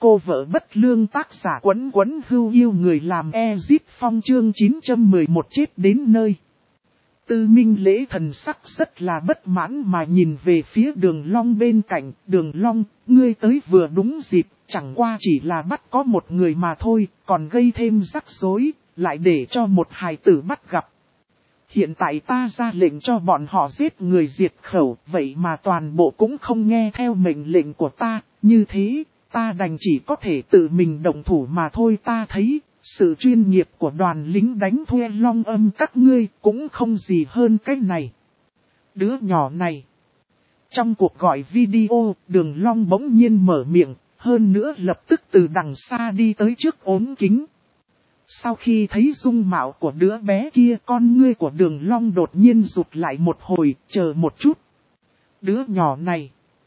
Cô vợ bất lương tác giả Quấn Quấn Hưu yêu người làm Ezip Phong chương 911 chết đến nơi. Tư Minh Lễ thần sắc rất là bất mãn mà nhìn về phía Đường Long bên cạnh. Đường Long, ngươi tới vừa đúng dịp, chẳng qua chỉ là bắt có một người mà thôi, còn gây thêm rắc rối, lại để cho một hài tử bắt gặp. Hiện tại ta ra lệnh cho bọn họ giết người diệt khẩu, vậy mà toàn bộ cũng không nghe theo mệnh lệnh của ta, như thế, ta đành chỉ có thể tự mình động thủ mà thôi. Ta thấy, sự chuyên nghiệp của đoàn lính đánh thuê Long Âm các ngươi cũng không gì hơn cái này. Đứa nhỏ này. Trong cuộc gọi video, Đường Long bỗng nhiên mở miệng, hơn nữa lập tức từ đằng xa đi tới trước ốm kính. Sau khi thấy dung mạo của đứa bé kia, con ngươi của Đường Long đột nhiên rụt lại một hồi, chờ một chút. Đứa nhỏ này,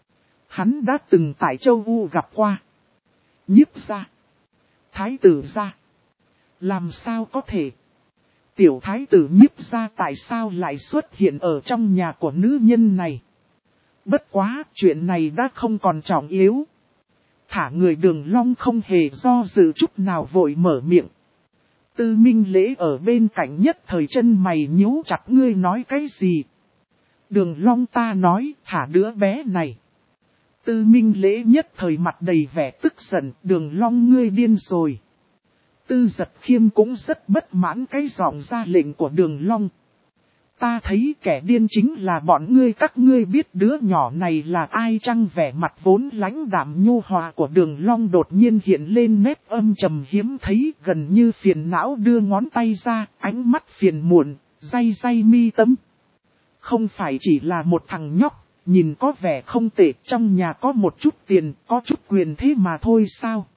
hắn đã từng tại châu U gặp qua. Nhiếp gia, thái tử gia, làm sao có thể? Tiểu thái tử Nhiếp gia tại sao lại xuất hiện ở trong nhà của nữ nhân này? Bất quá, chuyện này đã không còn trọng yếu. Thả người Đường Long không hề do dự chút nào vội mở miệng. Tư Minh Lễ ở bên cạnh nhất thời chân mày nhíu chặt, ngươi nói cái gì? Đường Long, ta nói, thả đứa bé này. Tư Minh Lễ nhất thời mặt đầy vẻ tức giận, Đường Long ngươi điên rồi. Tư Giật Khiêm cũng rất bất mãn cái giọng ra lệnh của Đường Long. Ta thấy kẻ điên chính là bọn ngươi, các ngươi biết đứa nhỏ này là ai chăng? Vẻ mặt vốn lãnh đạm nhu hòa của Đường Long đột nhiên hiện lên nét âm trầm hiếm thấy, gần như phiền não đưa ngón tay ra, ánh mắt phiền muộn, day day mi tâm. Không phải chỉ là một thằng nhóc, nhìn có vẻ không tệ, trong nhà có một chút tiền, có chút quyền thế mà thôi sao?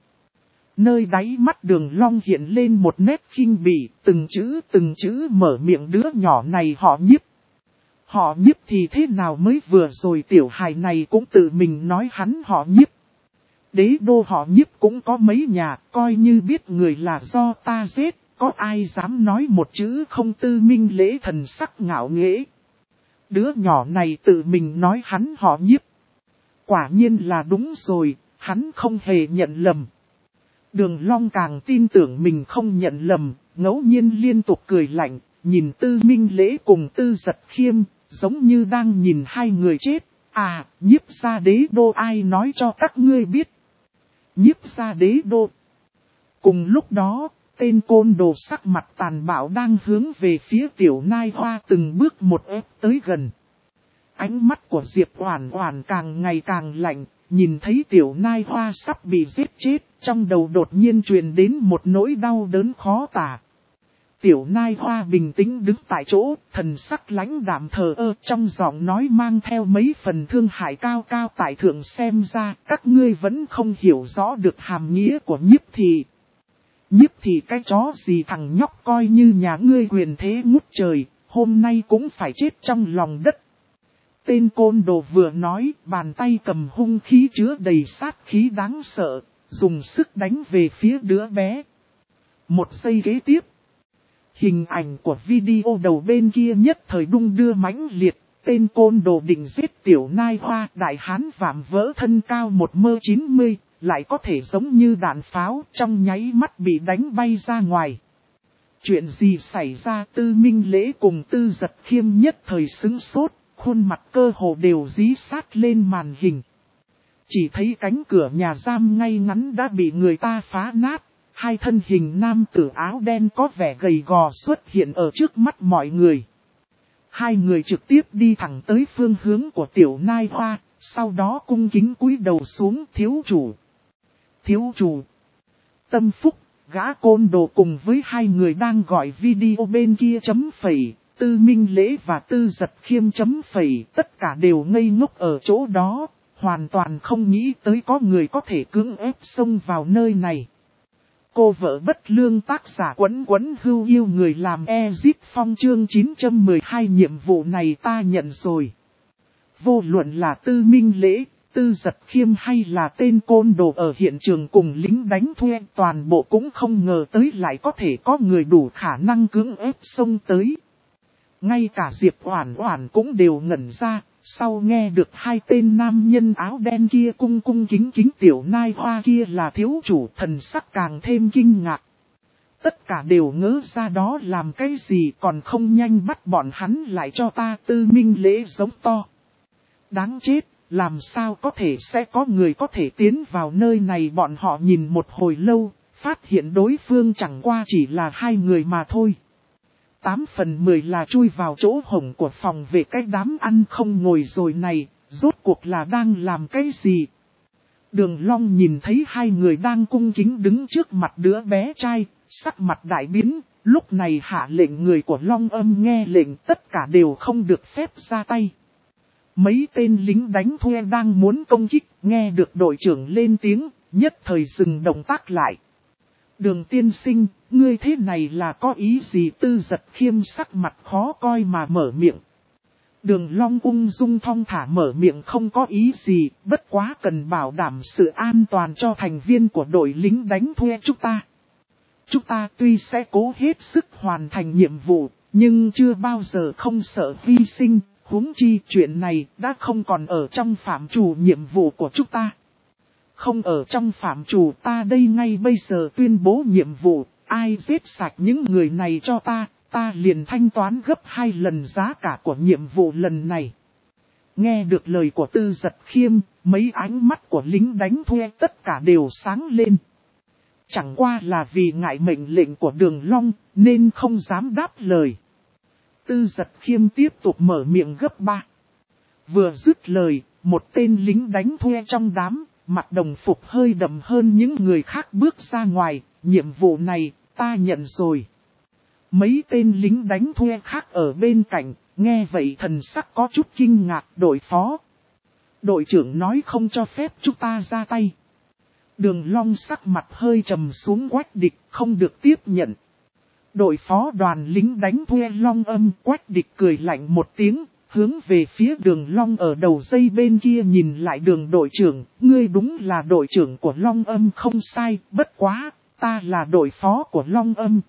Nơi đáy mắt Đường Long hiện lên một nét khinh bỉ, từng chữ mở miệng, đứa nhỏ này họ Nhiếp. Họ Nhiếp thì thế nào? Mới vừa rồi tiểu hài này cũng tự mình nói hắn họ Nhiếp. Đế đô họ Nhiếp cũng có mấy nhà, coi như biết người là do ta giết, có ai dám nói một chữ không? Tư Minh Lễ thần sắc ngạo nghễ. Đứa nhỏ này tự mình nói hắn họ Nhiếp. Quả nhiên là đúng rồi, hắn không hề nhận lầm. Đường Long càng tin tưởng mình không nhận lầm, ngẫu nhiên liên tục cười lạnh, nhìn Tư Minh Lễ cùng Tư Giật Khiêm, giống như đang nhìn hai người chết. À, Nhiếp gia đế đô ai nói cho các ngươi biết? Nhiếp gia đế đô. Cùng lúc đó, tên côn đồ sắc mặt tàn bạo đang hướng về phía Tiểu Nai Hoa từng bước một ép tới gần. Ánh mắt của Diệp Oản Oản càng ngày càng lạnh, nhìn thấy Tiểu Nai Hoa sắp bị giết chết, trong đầu đột nhiên truyền đến một nỗi đau đớn khó tả. Tiểu Nai Hoa bình tĩnh đứng tại chỗ, thần sắc lãnh đạm thờ ơ, trong giọng nói mang theo mấy phần thương hại cao cao tại thượng. Xem ra các ngươi vẫn không hiểu rõ được hàm nghĩa của Nhiếp thị. Nhiếp thị cái chó gì? Thằng nhóc coi như nhà ngươi quyền thế ngút trời, hôm nay cũng phải chết trong lòng đất. Tên côn đồ vừa nói, bàn tay cầm hung khí chứa đầy sát khí đáng sợ, dùng sức đánh về phía đứa bé. Một giây kế tiếp, hình ảnh của video đầu bên kia nhất thời đung đưa mãnh liệt. Tên côn đồ định giết Tiểu Nai Hoa, đại hán vạm vỡ thân cao 1m90, lại có thể giống như đạn pháo, trong nháy mắt bị đánh bay ra ngoài. Chuyện gì xảy ra? Tư Minh Lễ cùng Tư Giật Khiêm nhất thời sững sốt, khuôn mặt cơ hồ đều dí sát lên màn hình. Chỉ thấy cánh cửa nhà giam ngay ngắn đã bị người ta phá nát, hai thân hình nam tử áo đen có vẻ gầy gò xuất hiện ở trước mắt mọi người. Hai người trực tiếp đi thẳng tới phương hướng của Tiểu Nai Hoa, sau đó cung kính cúi đầu xuống. Thiếu chủ! Thiếu chủ! Tâm Phúc, gã côn đồ cùng với hai người đang gọi video bên kia chấm phẩy. Tư Minh Lễ và Tư Giật Khiêm chấm phẩy, tất cả đều ngây ngốc ở chỗ đó, hoàn toàn không nghĩ tới có người có thể cưỡng ép xông vào nơi này. Cô vợ bất lương tác giả Quấn Quấn Hưu yêu người làm Ezip Phong chương 912 nhiệm vụ này ta nhận rồi. Vô luận là Tư Minh Lễ, Tư Giật Khiêm hay là tên côn đồ ở hiện trường cùng lính đánh thuê, toàn bộ cũng không ngờ tới lại có thể có người đủ khả năng cưỡng ép xông tới. Ngay cả Diệp Oản Oản cũng đều ngẩn ra, Sau nghe được hai tên nam nhân áo đen kia cung cung kính kính tiểu nai hoa kia là thiếu chủ, thần sắc càng thêm kinh ngạc. Tất cả đều ngỡ ra đó làm cái gì, còn không nhanh bắt bọn hắn lại cho ta. Tư Minh Lễ giống to. Đáng chết, làm sao có thể sẽ có người có thể tiến vào nơi này. Bọn họ nhìn một hồi lâu, phát hiện đối phương chẳng qua chỉ là hai người mà thôi. 8/10 là chui vào chỗ hổng của phòng vệ cái đám ăn không ngồi rồi này, rốt cuộc là đang làm cái gì? Đường Long nhìn thấy hai người đang cung kính đứng trước mặt đứa bé trai, sắc mặt đại biến, lúc này hạ lệnh người của Long Âm nghe lệnh tất cả đều không được phép ra tay. Mấy tên lính đánh thuê đang muốn công kích, nghe được đội trưởng lên tiếng, nhất thời dừng động tác lại. Đường tiên sinh, ngươi thế này là có ý gì? Tư Giật Khiêm sắc mặt khó coi mà mở miệng. Đường Long ung dung thong thả mở miệng, không có ý gì, bất quá cần bảo đảm sự an toàn cho thành viên của đội lính đánh thuê chúng ta. Chúng ta tuy sẽ cố hết sức hoàn thành nhiệm vụ, nhưng chưa bao giờ không sợ hy sinh, huống chi chuyện này đã không còn ở trong phạm trù nhiệm vụ của chúng ta. Không ở trong phạm trù, ta đây ngay bây giờ tuyên bố nhiệm vụ, ai giết sạch những người này cho ta liền thanh toán gấp 2 lần giá cả của nhiệm vụ lần này. Nghe được lời của Tư Giật Khiêm, mấy ánh mắt của lính đánh thuê tất cả đều sáng lên. Chẳng qua là vì ngại mệnh lệnh của Đường Long, nên không dám đáp lời. Tư Giật Khiêm tiếp tục mở miệng gấp 3. Vừa dứt lời, một tên lính đánh thuê trong đám, mặc đồng phục hơi đậm hơn những người khác bước ra ngoài, nhiệm vụ này, ta nhận rồi. Mấy tên lính đánh thuê khác ở bên cạnh, nghe vậy thần sắc có chút kinh ngạc. Đội phó, đội trưởng nói không cho phép chúng ta ra tay. Đường Long sắc mặt hơi trầm xuống. Quách Địch không được tiếp nhận. Đội phó đoàn lính đánh thuê Long Âm. Quách Địch cười lạnh một tiếng, hướng về phía Đường Long ở đầu dây bên kia nhìn lại. Đường đội trưởng, ngươi đúng là đội trưởng của Long Âm không sai, bất quá, ta là đội phó của Long Âm.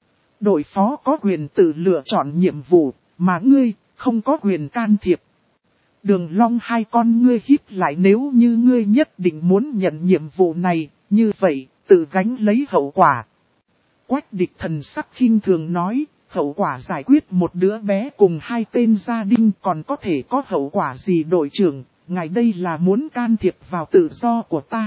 Đội phó có quyền tự lựa chọn nhiệm vụ, mà ngươi không có quyền can thiệp. Đường Long hai con ngươi híp lại, nếu như ngươi nhất định muốn nhận nhiệm vụ này, như vậy, tự gánh lấy hậu quả. Quách Địch thần sắc khinh thường nói, hậu quả giải quyết một đứa bé cùng hai tên gia đình còn có thể có hậu quả gì? Đội trưởng, ngài đây là muốn can thiệp vào tự do của ta.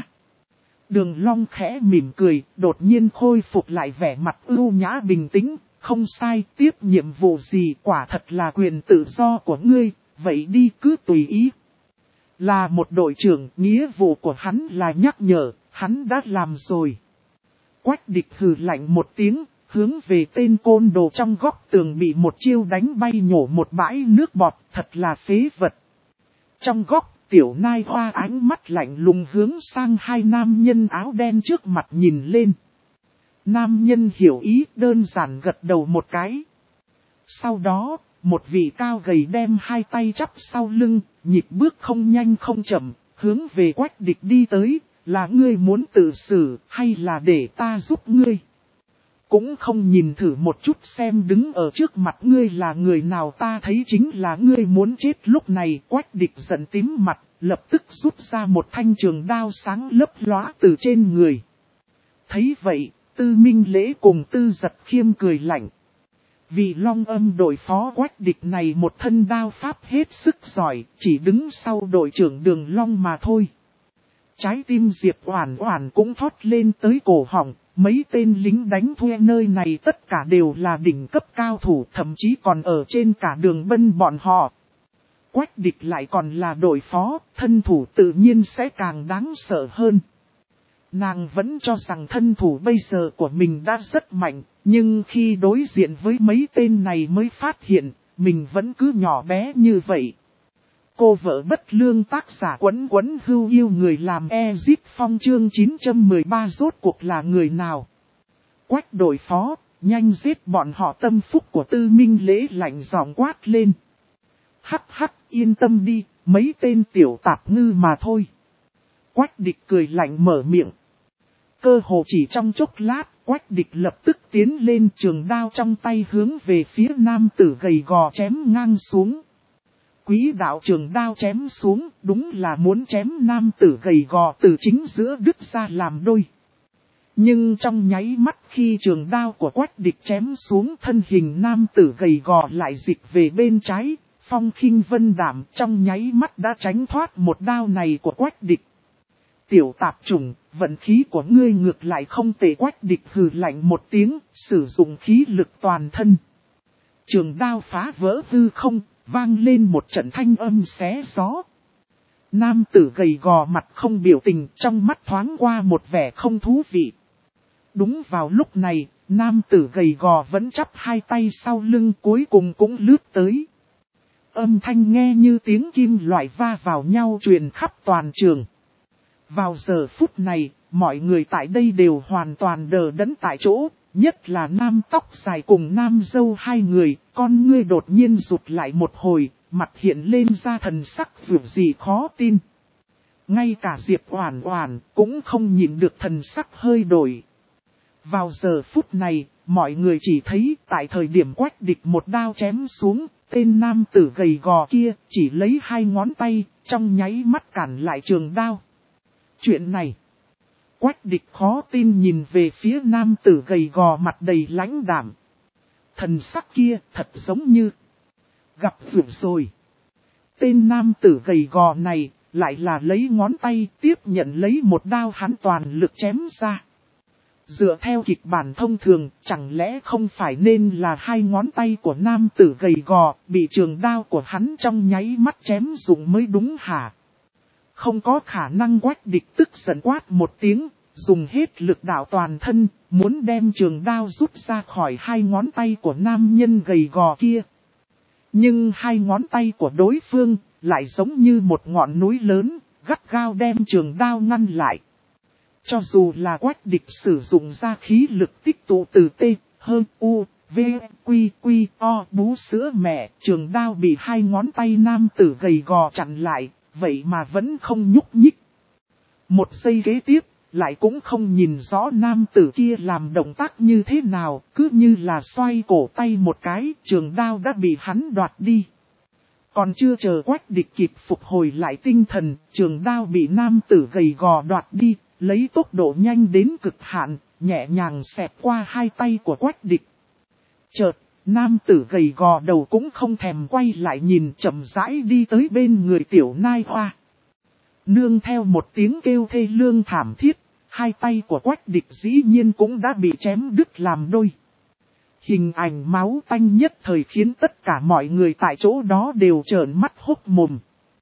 Đường Long khẽ mỉm cười, đột nhiên khôi phục lại vẻ mặt ưu nhã bình tĩnh, không sai, tiếp nhiệm vụ gì quả thật là quyền tự do của ngươi, vậy đi cứ tùy ý. Là một đội trưởng, nghĩa vụ của hắn là nhắc nhở, hắn đã làm rồi. Quách Địch hừ lạnh một tiếng, hướng về tên côn đồ trong góc tường bị một chiêu đánh bay nhổ một bãi nước bọt, thật là phế vật. Trong góc, Tiểu Nai Hoa ánh mắt lạnh lùng hướng sang hai nam nhân áo đen trước mặt nhìn lên. Nam nhân hiểu ý, đơn giản gật đầu một cái. Sau đó, một vị cao gầy đem hai tay chắp sau lưng, nhịp bước không nhanh không chậm, hướng về Quách Địch đi tới. Là ngươi muốn tự xử hay là để ta giúp ngươi? Cũng không nhìn thử một chút xem đứng ở trước mặt ngươi là người nào, ta thấy chính là ngươi muốn chết. Lúc này Quách Địch giận tím mặt, lập tức rút ra một thanh trường đao sáng lấp lóa từ trên người. Thấy vậy, Tư Minh Lễ cùng Tư Giật Khiêm cười lạnh. Vì Long Âm đội phó Quách Địch này một thân đao pháp hết sức giỏi, chỉ đứng sau đội trưởng Đường Long mà thôi. Trái tim Diệp Oản Oản cũng thoát lên tới cổ họng, mấy tên lính đánh thuê nơi này tất cả đều là đỉnh cấp cao thủ, thậm chí còn ở trên cả Đường Bân bọn họ. Quách Địch lại còn là đội phó, thân thủ tự nhiên sẽ càng đáng sợ hơn. Nàng vẫn cho rằng thân thủ bây giờ của mình đã rất mạnh, nhưng khi đối diện với mấy tên này mới phát hiện, mình vẫn cứ nhỏ bé như vậy. Cô vợ bất lương tác giả Quấn Quấn Hưu yêu người làm Ezip Phong chương 913 rốt cuộc là người nào? Quách đội phó, nhanh giết bọn họ. Tâm phúc của Tư Minh Lễ lạnh giọng quát lên. Hắc hắc, yên tâm đi, mấy tên tiểu tạp ngư mà thôi. Quách Địch cười lạnh mở miệng. Cơ hồ chỉ trong chốc lát, Quách Địch lập tức tiến lên, trường đao trong tay hướng về phía nam tử gầy gò chém ngang xuống. Quý đạo trường đao chém xuống, đúng là muốn chém nam tử gầy gò từ chính giữa đứt ra làm đôi. Nhưng trong nháy mắt khi trường đao của Quách Địch chém xuống, thân hình nam tử gầy gò lại dịch về bên trái, phong khinh vân đảm trong nháy mắt đã tránh thoát một đao này của Quách Địch. Tiểu tạp chủng, vận khí của ngươi ngược lại không tệ. Quách Địch hừ lạnh một tiếng, sử dụng khí lực toàn thân. Trường đao phá vỡ hư không, vang lên một trận thanh âm xé gió. Nam tử gầy gò mặt không biểu tình, trong mắt thoáng qua một vẻ không thú vị. Đúng vào lúc này, nam tử gầy gò vẫn chắp hai tay sau lưng, cuối cùng cũng lướt tới. Âm thanh nghe như tiếng kim loại va vào nhau truyền khắp toàn trường. Vào giờ phút này, mọi người tại đây đều hoàn toàn đờ đẫn tại chỗ, nhất là nam tóc dài cùng nam dâu hai người, con ngươi đột nhiên rụt lại một hồi, mặt hiện lên ra thần sắc dù gì khó tin. Ngay cả Diệp Oản Oản cũng không nhìn được thần sắc hơi đổi. Vào giờ phút này, mọi người chỉ thấy tại thời điểm Quách Địch một đao chém xuống, tên nam tử gầy gò kia chỉ lấy hai ngón tay, trong nháy mắt cản lại trường đao. Chuyện này, Quách Địch khó tin nhìn về phía nam tử gầy gò mặt đầy lãnh đạm. Thần sắc kia thật giống như gặp rủi rồi. Tên nam tử gầy gò này lại là lấy ngón tay tiếp nhận lấy một đao hắn toàn lực chém ra. Dựa theo kịch bản thông thường, chẳng lẽ không phải nên là hai ngón tay của nam tử gầy gò bị trường đao của hắn trong nháy mắt chém dụng mới đúng hả? Không có khả năng. Quách Địch tức giận quát một tiếng, dùng hết lực đạo toàn thân, muốn đem trường đao rút ra khỏi hai ngón tay của nam nhân gầy gò kia. Nhưng hai ngón tay của đối phương lại giống như một ngọn núi lớn, gắt gao đem trường đao ngăn lại. Cho dù là Quách Địch sử dụng ra khí lực tích tụ từ T, hơn U, V, Quy, Quy, O bú sữa mẹ, trường đao bị hai ngón tay nam tử gầy gò chặn lại, vậy mà vẫn không nhúc nhích. Một giây kế tiếp, lại cũng không nhìn rõ nam tử kia làm động tác như thế nào, cứ như là xoay cổ tay một cái, trường đao đã bị hắn đoạt đi. Còn chưa chờ Quách Địch kịp phục hồi lại tinh thần, trường đao bị nam tử gầy gò đoạt đi, lấy tốc độ nhanh đến cực hạn, nhẹ nhàng xẹt qua hai tay của Quách Địch. Chợt, nam tử gầy gò đầu cũng không thèm quay lại nhìn, chậm rãi đi tới bên người Tiểu Nai Hoa. Nương theo một tiếng kêu thê lương thảm thiết, hai tay của Quách Địch dĩ nhiên cũng đã bị chém đứt làm đôi. Hình ảnh máu tanh nhất thời khiến tất cả mọi người tại chỗ đó đều trợn mắt hốc mồm.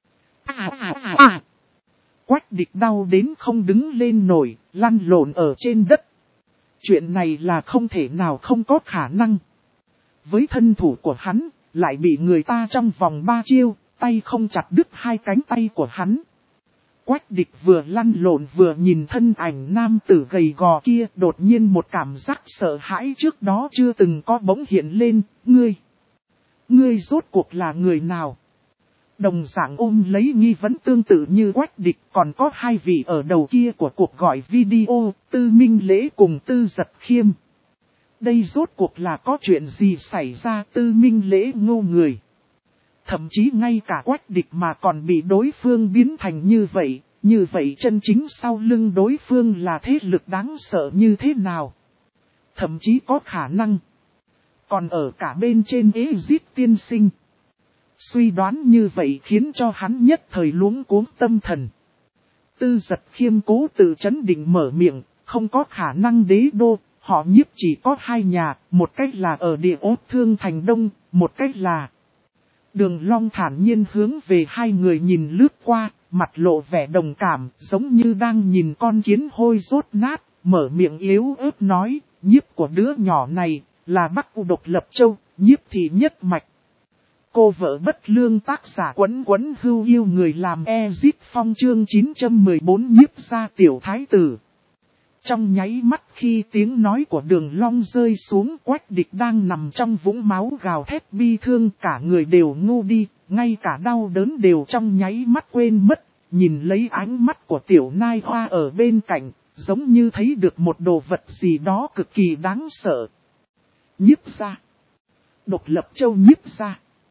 Quách Địch đau đến không đứng lên nổi, lăn lộn ở trên đất. Chuyện này là không thể nào không có khả năng. Với thân thủ của hắn, lại bị người ta trong vòng 3 chiêu, tay không chặt đứt hai cánh tay của hắn. Quách Địch vừa lăn lộn vừa nhìn thân ảnh nam tử gầy gò kia, đột nhiên một cảm giác sợ hãi trước đó chưa từng có bỗng hiện lên. Ngươi rốt cuộc là người nào? Đồng dạng ôm lấy nghi vấn tương tự như Quách Địch, còn có hai vị ở đầu kia của cuộc gọi video, Tư Minh Lễ cùng Tư Giật Khiêm. Đây rốt cuộc là có chuyện gì xảy ra? Tư Minh Lễ ngô người. Thậm chí ngay cả Quách Địch mà còn bị đối phương biến thành như vậy chân chính sau lưng đối phương là thế lực đáng sợ như thế nào? Thậm chí có khả năng còn ở cả bên trên Ezit tiên sinh. Suy đoán như vậy khiến cho hắn nhất thời luống cuống tâm thần. Tư Giật Khiêm cố tự chấn định mở miệng, không có khả năng đế đô, họ Nhiếp chỉ có hai nhà, một cách là ở địa ốt Thương Thành Đông, một cách là... Đường Long thản nhiên hướng về hai người nhìn lướt qua, mặt lộ vẻ đồng cảm, giống như đang nhìn con kiến hôi rốt nát, mở miệng yếu ớt nói, Nhiếp của đứa nhỏ này, là Bắc U Độc Lập Châu, Nhiếp thị nhất mạch. Cô vợ bất lương tác giả Quấn Quấn Hưu yêu người làm Ezit Phong chương 914 Nhiếp gia tiểu thái tử. Trong nháy mắt khi tiếng nói của Đường Long rơi xuống, Quách Địch đang nằm trong vũng máu gào thét bi thương, cả người đều ngu đi, ngay cả đau đớn đều trong nháy mắt quên mất, nhìn lấy ánh mắt của Tiểu Nai Hoa ở bên cạnh, giống như thấy được một đồ vật gì đó cực kỳ đáng sợ. Nhiếp gia, Độc Lập Châu Nhiếp gia.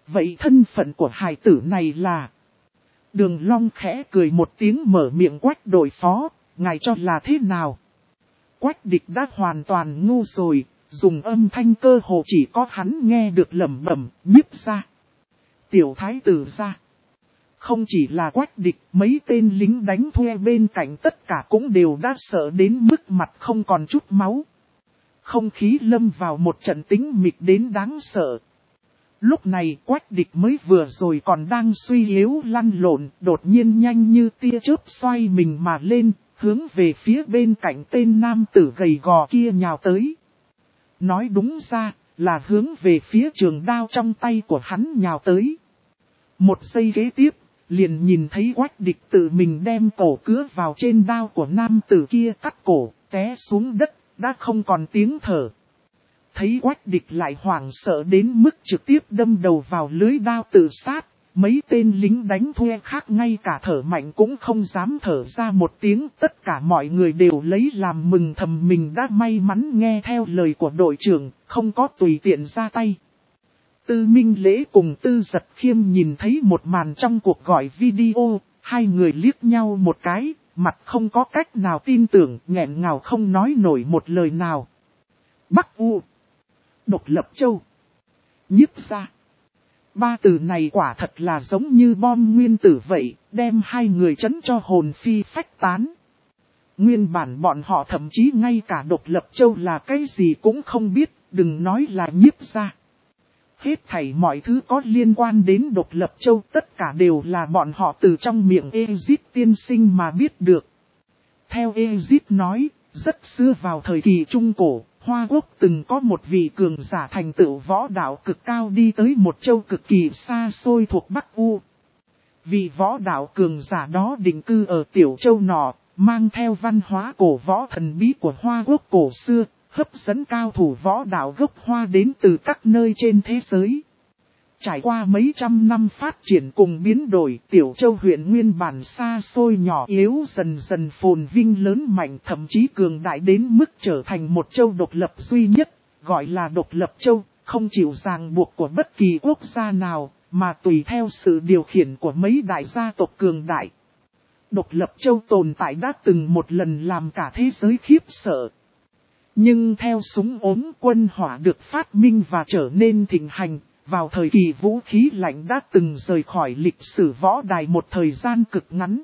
Vậy thân phận của hài tử này là... Đường Long khẽ cười một tiếng mở miệng Quách đội phó, ngài cho là thế nào? Quách Địch đã hoàn toàn ngu rồi, dùng âm thanh cơ hồ chỉ có hắn nghe được lẩm bẩm, Nhiếp gia. Tiểu thái tử gia. Không chỉ là Quách Địch, mấy tên lính đánh thuê bên cạnh tất cả cũng đều đã sợ đến mức mặt không còn chút máu. Không khí lâm vào một trận tĩnh mịch đến đáng sợ. Lúc này Quách Địch mới vừa rồi còn đang suy yếu lăn lộn, đột nhiên nhanh như tia chớp xoay mình mà lên, hướng về phía bên cạnh tên nam tử gầy gò kia nhào tới. Nói đúng ra, là hướng về phía trường đao trong tay của hắn nhào tới. Một giây kế tiếp, liền nhìn thấy Quách Địch tự mình đem cổ cứa vào trên đao của nam tử kia cắt cổ, té xuống đất, đã không còn tiếng thở. Thấy Quách Địch lại hoảng sợ đến mức trực tiếp đâm đầu vào lưới đao tự sát, mấy tên lính đánh thuê khác ngay cả thở mạnh cũng không dám thở ra một tiếng. Tất cả mọi người đều lấy làm mừng thầm mình đã may mắn nghe theo lời của đội trưởng, không có tùy tiện ra tay. Tư Minh Lễ cùng Tư Giật Khiêm nhìn thấy một màn trong cuộc gọi video, hai người liếc nhau một cái, mặt không có cách nào tin tưởng, nghẹn ngào không nói nổi một lời nào. Bắc U, Độc Lập Châu, Nhiếp gia. Ba từ này quả thật là giống như bom nguyên tử vậy, đem hai người chấn cho hồn phi phách tán. Nguyên bản bọn họ thậm chí ngay cả Độc Lập Châu là cái gì cũng không biết, đừng nói là Nhiếp gia. Hết thảy mọi thứ có liên quan đến Độc Lập Châu tất cả đều là bọn họ từ trong miệng Ezit tiên sinh mà biết được. Theo Ezit nói, rất xưa vào thời kỳ Trung Cổ, Hoa Quốc từng có một vị cường giả thành tựu võ đạo cực cao đi tới một châu cực kỳ xa xôi thuộc Bắc U. Vị võ đạo cường giả đó định cư ở tiểu châu nọ, mang theo văn hóa cổ võ thần bí của Hoa Quốc cổ xưa, hấp dẫn cao thủ võ đạo gốc Hoa đến từ các nơi trên thế giới. Trải qua mấy trăm năm phát triển cùng biến đổi, tiểu châu huyện nguyên bản xa xôi nhỏ yếu dần dần phồn vinh lớn mạnh, thậm chí cường đại đến mức trở thành một châu độc lập duy nhất, gọi là Độc Lập Châu, không chịu ràng buộc của bất kỳ quốc gia nào, mà tùy theo sự điều khiển của mấy đại gia tộc cường đại. Độc Lập Châu tồn tại đã từng một lần làm cả thế giới khiếp sợ. Nhưng theo súng ốm quân hỏa được phát minh và trở nên thịnh hành, vào thời kỳ vũ khí lạnh đã từng rời khỏi lịch sử võ đài một thời gian cực ngắn.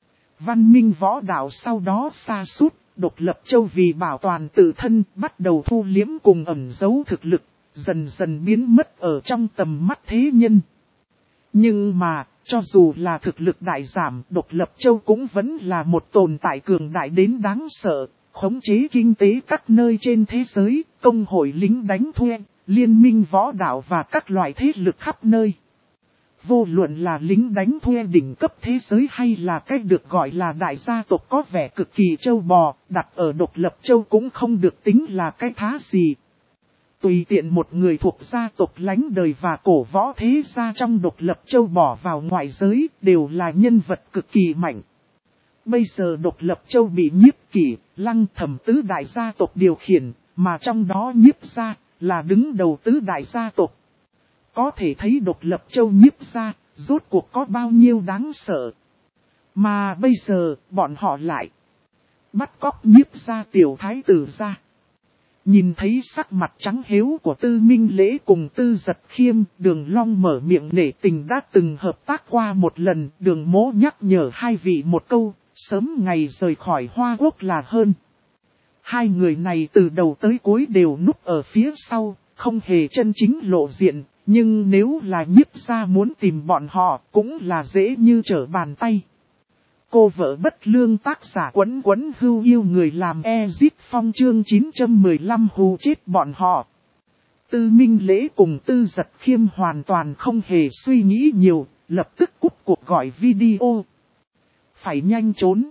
Văn minh võ đạo sau đó sa sút, Độc Lập Châu vì bảo toàn tự thân bắt đầu thu liếm cùng ẩn giấu thực lực, dần dần biến mất ở trong tầm mắt thế nhân. Nhưng mà, cho dù là thực lực đại giảm, Độc Lập Châu cũng vẫn là một tồn tại cường đại đến đáng sợ, khống chế kinh tế các nơi trên thế giới, công hội lính đánh thuê, liên minh võ đạo và các loại thế lực khắp nơi. Vô luận là lính đánh thuê đỉnh cấp thế giới hay là cách được gọi là đại gia tộc có vẻ cực kỳ châu bò, đặt ở Độc Lập Châu cũng không được tính là cái thá gì. Tùy tiện một người thuộc gia tộc lánh đời và cổ võ thế gia trong Độc Lập Châu bỏ vào ngoại giới đều là nhân vật cực kỳ mạnh. Bây giờ Độc Lập Châu bị Nhiếp Kỷ, Lăng Thẩm tứ đại gia tộc điều khiển, mà trong đó Nhiếp gia là đứng đầu tứ đại gia tộc. Có thể thấy Độc Lập Châu Nhiếp gia, rốt cuộc có bao nhiêu đáng sợ. Mà bây giờ, bọn họ lại bắt cóc Nhiếp gia tiểu thái tử gia. Nhìn thấy sắc mặt trắng hếu của Tư Minh Lễ cùng Tư Giật Khiêm, Đường Long mở miệng nể tình đã từng hợp tác qua một lần, Đường Mỗ nhắc nhở hai vị một câu, sớm ngày rời khỏi Hoa Quốc là hơn. Hai người này từ đầu tới cuối đều núp ở phía sau, không hề chân chính lộ diện, nhưng nếu là Nhiếp gia muốn tìm bọn họ cũng là dễ như trở bàn tay. Cô vợ bất lương tác giả Quấn Quấn Hưu yêu người làm Ezit Phong chương 915 hù chết bọn họ. Tư Minh Lễ cùng Tư Giật Khiêm hoàn toàn không hề suy nghĩ nhiều, lập tức cúp cuộc gọi video. Phải nhanh trốn.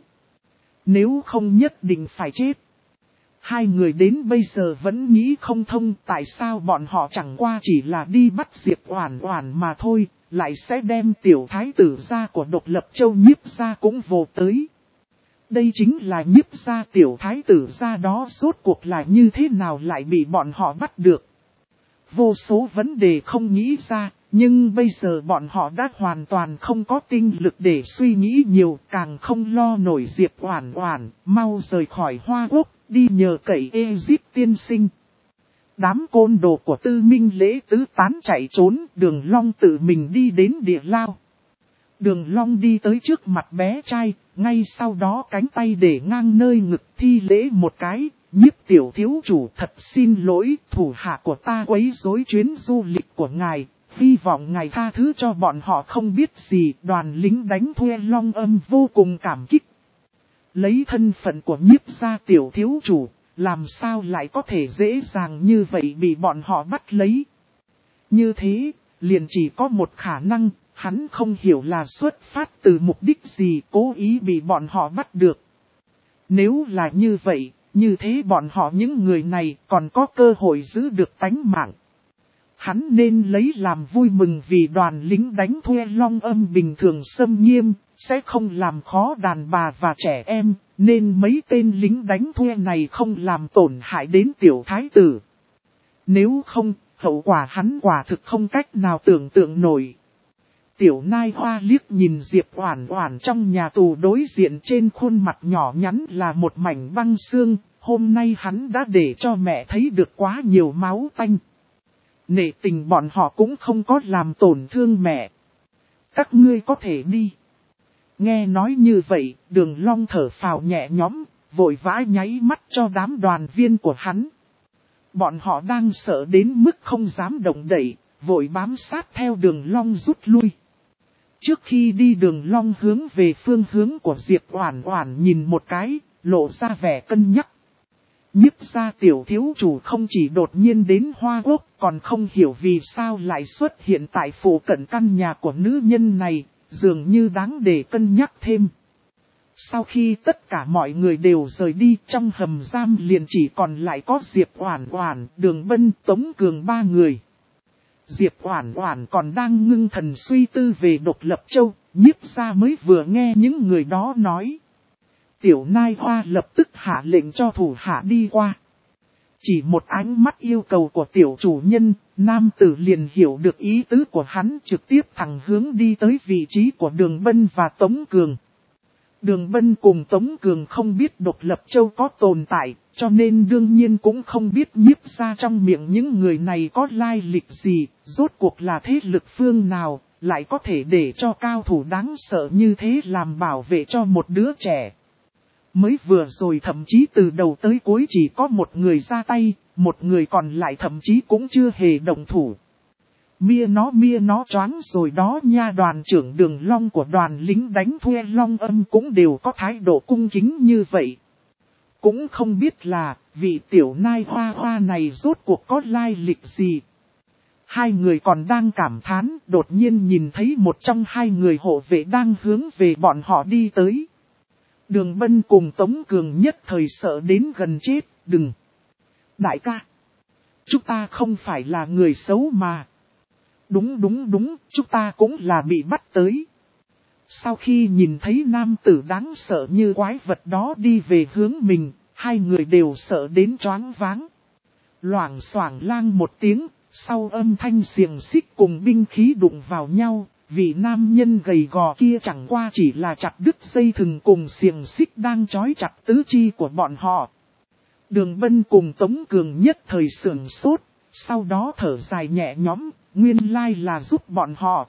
Nếu không nhất định phải chết. Hai người đến bây giờ vẫn nghĩ không thông tại sao bọn họ chẳng qua chỉ là đi bắt Diệp Oản Oản mà thôi, lại sẽ đem tiểu thái tử gia của Độc Lập Châu Nhiếp gia cũng vô tới. Đây chính là Nhiếp gia tiểu thái tử gia đó rốt cuộc là như thế nào lại bị bọn họ bắt được. Vô số vấn đề không nghĩ ra, Nhưng bây giờ bọn họ đã hoàn toàn không có tinh lực để suy nghĩ nhiều, càng không lo nổi Diệp Oản Oản, mau rời khỏi Hoa Quốc, đi nhờ cậy Egypt tiên sinh. Đám côn đồ của Tư Minh Lễ tứ tán chạy trốn, Đường Long tự mình đi đến địa lao. Đường Long đi tới trước mặt bé trai, ngay sau đó cánh tay để ngang nơi ngực thi lễ một cái, Nhiếp tiểu thiếu chủ thật xin lỗi, thủ hạ của ta quấy rối chuyến du lịch của ngài, hy vọng ngài tha thứ cho bọn họ không biết gì. Đoàn lính đánh thuê Long Âm vô cùng cảm kích. Lấy thân phận của Nhiếp gia tiểu thiếu chủ, làm sao lại có thể dễ dàng như vậy bị bọn họ bắt lấy. Như thế, liền chỉ có một khả năng, hắn không hiểu là xuất phát từ mục đích gì cố ý bị bọn họ bắt được. Nếu là như vậy, như thế bọn họ những người này còn có cơ hội giữ được tánh mạng. Hắn nên lấy làm vui mừng vì đoàn lính đánh thuê Long Âm bình thường xâm nghiêm, sẽ không làm khó đàn bà và trẻ em, nên mấy tên lính đánh thuê này không làm tổn hại đến tiểu thái tử. Nếu không, hậu quả hắn quả thực không cách nào tưởng tượng nổi. Tiểu Nai Hoa liếc nhìn Diệp Oản Oản trong nhà tù đối diện, trên khuôn mặt nhỏ nhắn là một mảnh băng xương, hôm nay hắn đã để cho mẹ thấy được quá nhiều máu tanh. Nể tình bọn họ cũng không có làm tổn thương mẹ. Các ngươi có thể đi. Nghe nói như vậy, Đường Long thở phào nhẹ nhõm, vội vã nháy mắt cho đám đoàn viên của hắn. Bọn họ đang sợ đến mức không dám động đậy, vội bám sát theo Đường Long rút lui. Trước khi đi, Đường Long hướng về phương hướng của Diệp Oản Oản nhìn một cái, lộ ra vẻ cân nhắc. Nhiếp gia tiểu thiếu chủ không chỉ đột nhiên đến Hoa Quốc, còn không hiểu vì sao lại xuất hiện tại phủ cận căn nhà của nữ nhân này, dường như đáng để cân nhắc thêm. Sau khi tất cả mọi người đều rời đi, trong hầm giam liền chỉ còn lại có Diệp Oản Oản, Đường Bân, Tống Cường ba người. Diệp Oản Oản còn đang ngưng thần suy tư về Độc Lập Châu, Nhiếp gia mới vừa nghe những người đó nói. Tiểu Nai Hoa lập tức hạ lệnh cho thủ hạ đi qua. Chỉ một ánh mắt yêu cầu của tiểu chủ nhân, nam tử liền hiểu được ý tứ của hắn, trực tiếp thẳng hướng đi tới vị trí của Đường Bân và Tống Cường. Đường Bân cùng Tống Cường không biết Độc Lập Châu có tồn tại, cho nên đương nhiên cũng không biết Nhiếp gia trong miệng những người này có lai lịch gì, rốt cuộc là thế lực phương nào, lại có thể để cho cao thủ đáng sợ như thế làm bảo vệ cho một đứa trẻ. Mới vừa rồi thậm chí từ đầu tới cuối chỉ có một người ra tay, một người còn lại thậm chí cũng chưa hề động thủ. Mia nó choáng rồi đó nha. Đoàn trưởng Đường Long của đoàn lính đánh thuê Long Âm cũng đều có thái độ cung kính như vậy. Cũng không biết là vị tiểu Nai Hoa này rốt cuộc có lai lịch gì. Hai người còn đang cảm thán, đột nhiên nhìn thấy một trong hai người hộ vệ đang hướng về bọn họ đi tới. Đường Bân cùng Tống Cường nhất thời sợ đến gần chết. Đừng! Đại ca! Chúng ta không phải là người xấu mà. Đúng, chúng ta cũng là bị bắt tới. Sau khi nhìn thấy nam tử đáng sợ như quái vật đó đi về hướng mình, hai người đều sợ đến choáng váng. Loảng xoảng lang một tiếng, sau âm thanh xiềng xích cùng binh khí đụng vào nhau. Vị nam nhân gầy gò kia chẳng qua chỉ là chặt đứt dây thừng cùng xiềng xích đang trói chặt tứ chi của bọn họ. Đường Bân cùng Tống Cường nhất thời sửng sốt, sau đó thở dài nhẹ nhõm, nguyên lai là giúp bọn họ,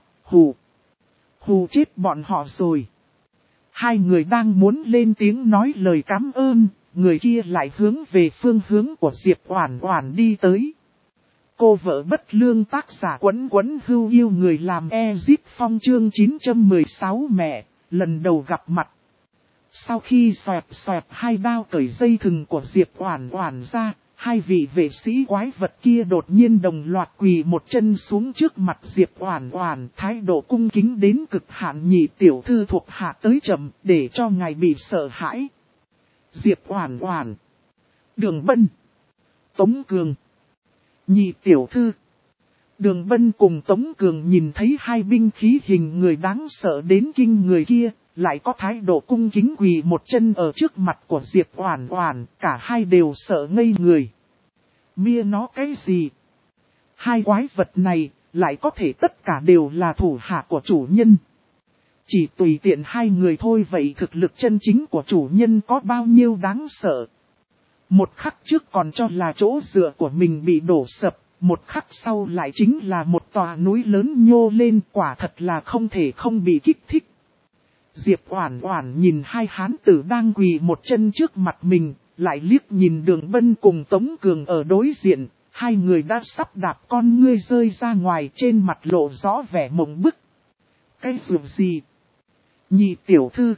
hù chết bọn họ rồi. Hai người đang muốn lên tiếng nói lời cảm ơn, người kia lại hướng về phương hướng của Diệp Oản Oản đi tới. Cô vợ bất lương, tác giả Quấn Hưu yêu người làm Ezip Phong, chương 916 mẹ, lần đầu gặp mặt. Sau khi xoẹt hai đao cởi dây thừng của Diệp Oản Oản ra, hai vị vệ sĩ quái vật kia đột nhiên đồng loạt quỳ một chân xuống trước mặt Diệp Oản Oản, thái độ cung kính đến cực hạn. Nhị tiểu thư thuộc hạ tới chậm, để cho ngài bị sợ hãi. Diệp Oản Oản, Đường Bân, Tống Cường. Nhị tiểu thư. Đường Bân cùng Tống Cường nhìn thấy hai binh khí hình người đáng sợ đến kinh người kia, lại có thái độ cung kính quỳ một chân ở trước mặt của Diệp Oản Oản, cả hai đều sợ ngây người. Mia nó cái gì? Hai quái vật này, lại có thể tất cả đều là thủ hạ của chủ nhân. Chỉ tùy tiện hai người thôi, vậy thực lực chân chính của chủ nhân có bao nhiêu đáng sợ. Một khắc trước còn cho là chỗ dựa của mình bị đổ sập, một khắc sau lại chính là một tòa núi lớn nhô lên, quả thật là không thể không bị kích thích. Diệp Oản Oản nhìn hai hán tử đang quỳ một chân trước mặt mình, lại liếc nhìn Đường Bân cùng Tống Cường ở đối diện, hai người đã sắp đạp con ngươi rơi ra ngoài, trên mặt lộ rõ vẻ mộng bức. Cái việc gì? Nhị tiểu thư,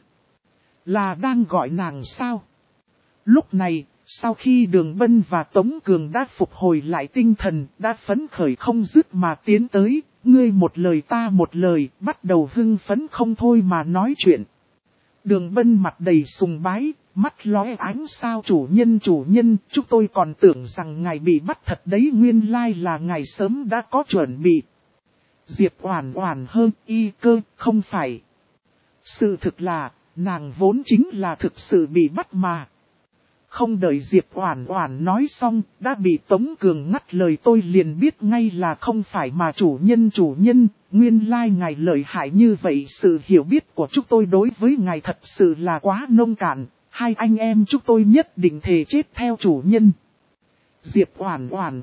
là đang gọi nàng sao? Lúc này, sau khi Đường Bân và Tống Cường đã phục hồi lại tinh thần, đã phấn khởi không dứt mà tiến tới, ngươi một lời ta một lời, bắt đầu hưng phấn không thôi mà nói chuyện. Đường Bân mặt đầy sùng bái, mắt lóe ánh sao, chủ nhân, chúng tôi còn tưởng rằng ngài bị bắt thật đấy, nguyên lai là ngài sớm đã có chuẩn bị. Diệp Oản Oản hơn y cơ, không phải. Sự thực là, nàng vốn chính là thực sự bị bắt mà. Không đợi Diệp Oản Oản nói xong, đã bị Tống Cường ngắt lời. Tôi liền biết ngay là không phải mà chủ nhân, nguyên lai ngài lợi hại như vậy. Sự hiểu biết của chúng tôi đối với ngài thật sự là quá nông cạn, hai anh em chúng tôi nhất định thề chết theo chủ nhân. Diệp Oản Oản,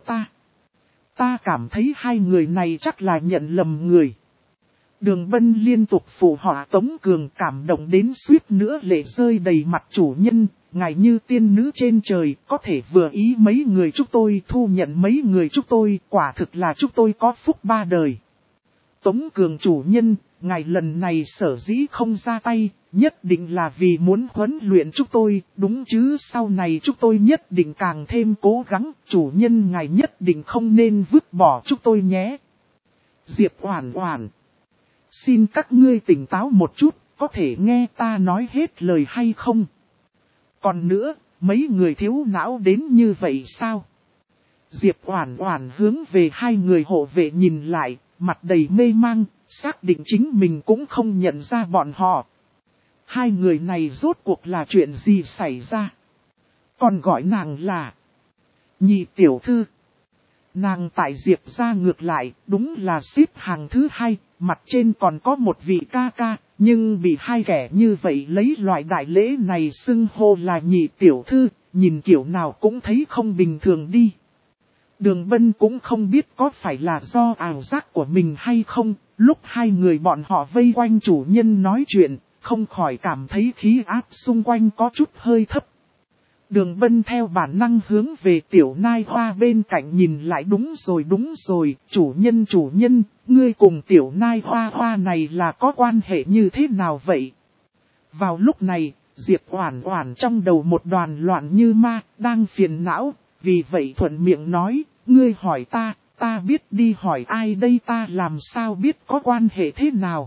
ta cảm thấy hai người này chắc là nhận lầm người. Đường Bân liên tục phụ họa Tống Cường, cảm động đến suýt nữa lệ rơi đầy mặt. Chủ nhân, ngài như tiên nữ trên trời, có thể vừa ý mấy người chúng tôi, thu nhận mấy người chúng tôi, quả thực là chúng tôi có phúc ba đời. Tống Cường, chủ nhân, ngài lần này sở dĩ không ra tay, nhất định là vì muốn huấn luyện chúng tôi, đúng chứ? Sau này chúng tôi nhất định càng thêm cố gắng, chủ nhân ngài nhất định không nên vứt bỏ chúng tôi nhé. Diệp Oản Oản, xin các ngươi tỉnh táo một chút, có thể nghe ta nói hết lời hay không? Còn nữa, mấy người thiếu não đến như vậy sao? Diệp Oản Oản hướng về hai người hộ vệ nhìn lại, mặt đầy mê mang, xác định chính mình cũng không nhận ra bọn họ. Hai người này rốt cuộc là chuyện gì xảy ra? Còn gọi nàng là nhị tiểu thư. Nàng tại Diệp gia ngược lại, đúng là xếp hàng thứ hai, mặt trên còn có một vị ca ca, nhưng bị hai kẻ như vậy lấy loại đại lễ này xưng hô là nhị tiểu thư, nhìn kiểu nào cũng thấy không bình thường đi. Đường Bân cũng không biết có phải là do ảo giác của mình hay không, lúc hai người bọn họ vây quanh chủ nhân nói chuyện, không khỏi cảm thấy khí áp xung quanh có chút hơi thấp. Đường Bân theo bản năng hướng về Tiểu Nai Hoa bên cạnh nhìn lại. Đúng rồi, chủ nhân, ngươi cùng Tiểu Nai Hoa này là có quan hệ như thế nào vậy? Vào lúc này, Diệp Oản Oản trong đầu một đoàn loạn như ma, đang phiền não, vì vậy thuận miệng nói, ngươi hỏi ta biết đi hỏi ai đây, ta làm sao biết có quan hệ thế nào?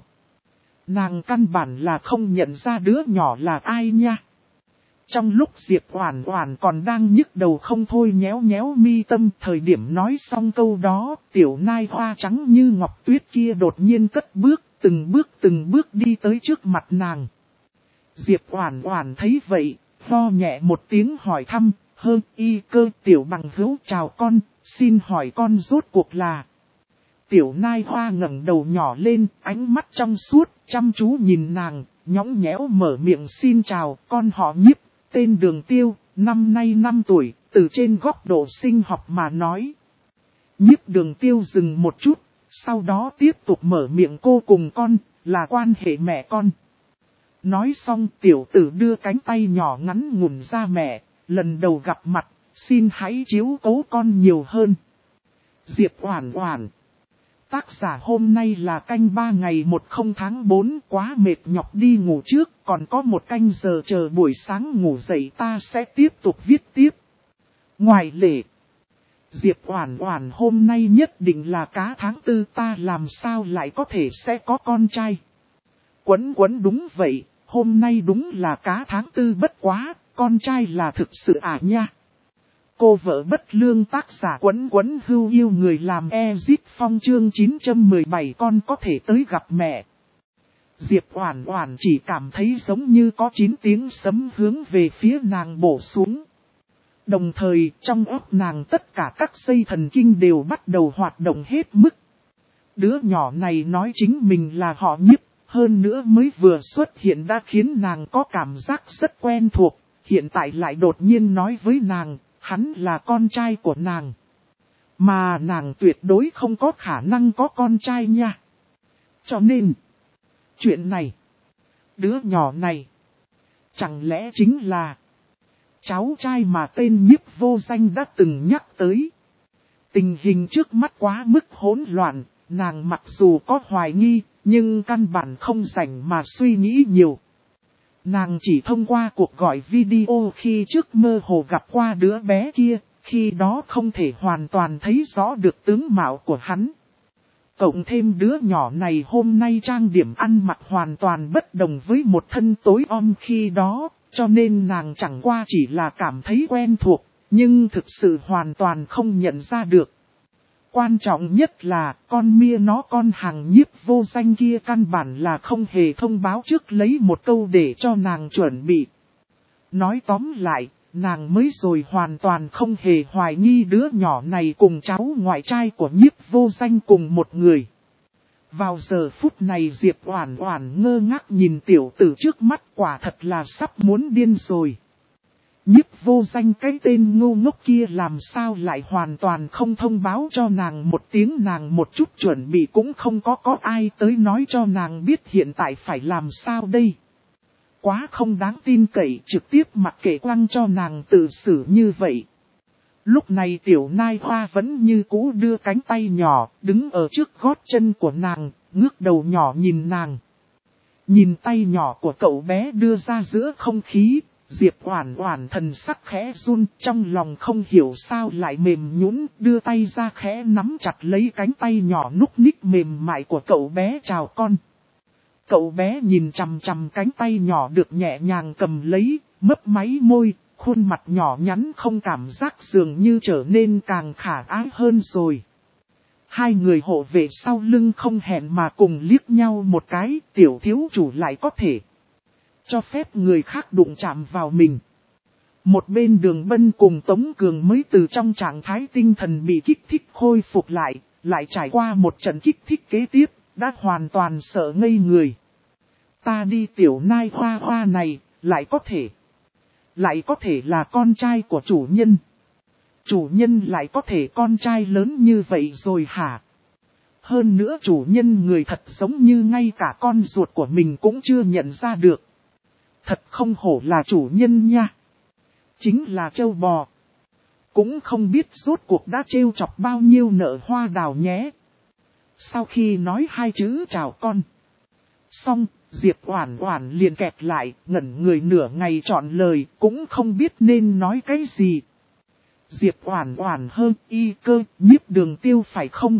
Nàng căn bản là không nhận ra đứa nhỏ là ai nha. Trong lúc Diệp Oản Oản còn đang nhức đầu không thôi nhéo nhéo mi tâm, thời điểm nói xong câu đó, Tiểu Nai Hoa trắng như ngọc tuyết kia đột nhiên cất bước, từng bước đi tới trước mặt nàng. Diệp Oản Oản thấy vậy, ho nhẹ một tiếng hỏi thăm, hơn y cơ, Tiểu bằng hữu chào con, xin hỏi con rốt cuộc là... Tiểu Nai Hoa ngẩng đầu nhỏ lên, ánh mắt trong suốt, chăm chú nhìn nàng, nhõng nhẽo mở miệng, xin chào, con họ Nhiếp, tên Đường Tiêu, năm nay 5 tuổi, từ trên góc độ sinh học mà nói. Nhiếp Đường Tiêu dừng một chút, sau đó tiếp tục mở miệng, cô cùng con, là quan hệ mẹ con. Nói xong tiểu tử đưa cánh tay nhỏ ngắn ngủn ra, mẹ, lần đầu gặp mặt, xin hãy chiếu cố con nhiều hơn. Diệp Oản Oản. Tác giả hôm nay là canh 3 ngày 10 tháng 4, quá mệt nhọc đi ngủ trước, còn có một canh giờ chờ buổi sáng ngủ dậy ta sẽ tiếp tục viết tiếp. Ngoài lệ, Diệp Oản Oản hôm nay nhất định là cá tháng 4, ta làm sao lại có thể sẽ có con trai. Quấn đúng vậy, hôm nay đúng là cá tháng 4, bất quá, con trai là thực sự à nha. Cô vợ bất lương, tác giả Quấn hưu yêu người làm Ezit Phong, chương 917, con có thể tới gặp mẹ. Diệp Oản Oản chỉ cảm thấy giống như có 9 tiếng sấm hướng về phía nàng bổ xuống. Đồng thời trong óc nàng tất cả các dây thần kinh đều bắt đầu hoạt động hết mức. Đứa nhỏ này nói chính mình là họ Nhiếp, hơn nữa mới vừa xuất hiện đã khiến nàng có cảm giác rất quen thuộc, hiện tại lại đột nhiên nói với nàng, hắn là con trai của nàng. Mà nàng tuyệt đối không có khả năng có con trai nha. Cho nên, chuyện này, đứa nhỏ này, chẳng lẽ chính là cháu trai mà tên Nhiếp Vô Danh đã từng nhắc tới. Tình hình trước mắt quá mức hỗn loạn, nàng mặc dù có hoài nghi, nhưng căn bản không rảnh mà suy nghĩ nhiều. Nàng chỉ thông qua cuộc gọi video khi trước mơ hồ gặp qua đứa bé kia, khi đó không thể hoàn toàn thấy rõ được tướng mạo của hắn. Cộng thêm đứa nhỏ này hôm nay trang điểm ăn mặc hoàn toàn bất đồng với một thân tối om khi đó, cho nên nàng chẳng qua chỉ là cảm thấy quen thuộc, nhưng thực sự hoàn toàn không nhận ra được. Quan trọng nhất là con mia nó con hàng Nhiếp Vô Danh kia căn bản là không hề thông báo trước lấy một câu để cho nàng chuẩn bị. Nói tóm lại, nàng mới rồi hoàn toàn không hề hoài nghi đứa nhỏ này cùng cháu ngoại trai của Nhiếp Vô Danh cùng một người. Vào giờ phút này Diệp Oản Oản ngơ ngác nhìn tiểu tử trước mắt, quả thật là sắp muốn điên rồi. Nhiếp Vô Danh cái tên ngu ngốc kia làm sao lại hoàn toàn không thông báo cho nàng một tiếng, nàng một chút chuẩn bị cũng không có ai tới nói cho nàng biết hiện tại phải làm sao đây. Quá không đáng tin cậy, trực tiếp mặc kệ quăng cho nàng tự xử như vậy. Lúc này Tiểu Nai Hoa vẫn như cũ đưa cánh tay nhỏ, đứng ở trước gót chân của nàng, ngước đầu nhỏ nhìn nàng. Nhìn tay nhỏ của cậu bé đưa ra giữa không khí, Diệp Oản Oản thần sắc khẽ run, trong lòng không hiểu sao lại mềm nhũn, đưa tay ra khẽ nắm chặt lấy cánh tay nhỏ núc ních mềm mại của cậu bé chào con. Cậu bé nhìn chằm chằm cánh tay nhỏ được nhẹ nhàng cầm lấy, mấp máy môi, khuôn mặt nhỏ nhắn không cảm giác dường như trở nên càng khả ái hơn rồi. Hai người hộ vệ sau lưng không hẹn mà cùng liếc nhau một cái, tiểu thiếu chủ lại có thể cho phép người khác đụng chạm vào mình. Một bên Đường Bân cùng Tống Cường mới từ trong trạng thái tinh thần bị kích thích khôi phục lại trải qua một trận kích thích kế tiếp, đã hoàn toàn sợ ngây người. Ta đi Tiểu Nai Hoa Hoa này, lại có thể là con trai của chủ nhân. Chủ nhân lại có thể con trai lớn như vậy rồi hả? Hơn nữa chủ nhân người thật giống như ngay cả con ruột của mình cũng chưa nhận ra được. Thật không hổ là chủ nhân nha. Chính là trâu bò. Cũng không biết rốt cuộc đã trêu chọc bao nhiêu nợ hoa đào nhé. Sau khi nói hai chữ chào con xong, Diệp Oản Oản liền kẹt lại, ngẩn người nửa ngày chọn lời, cũng không biết nên nói cái gì. Diệp Oản Oản hơn y cơ, Nhiếp Đường Tiêu phải không?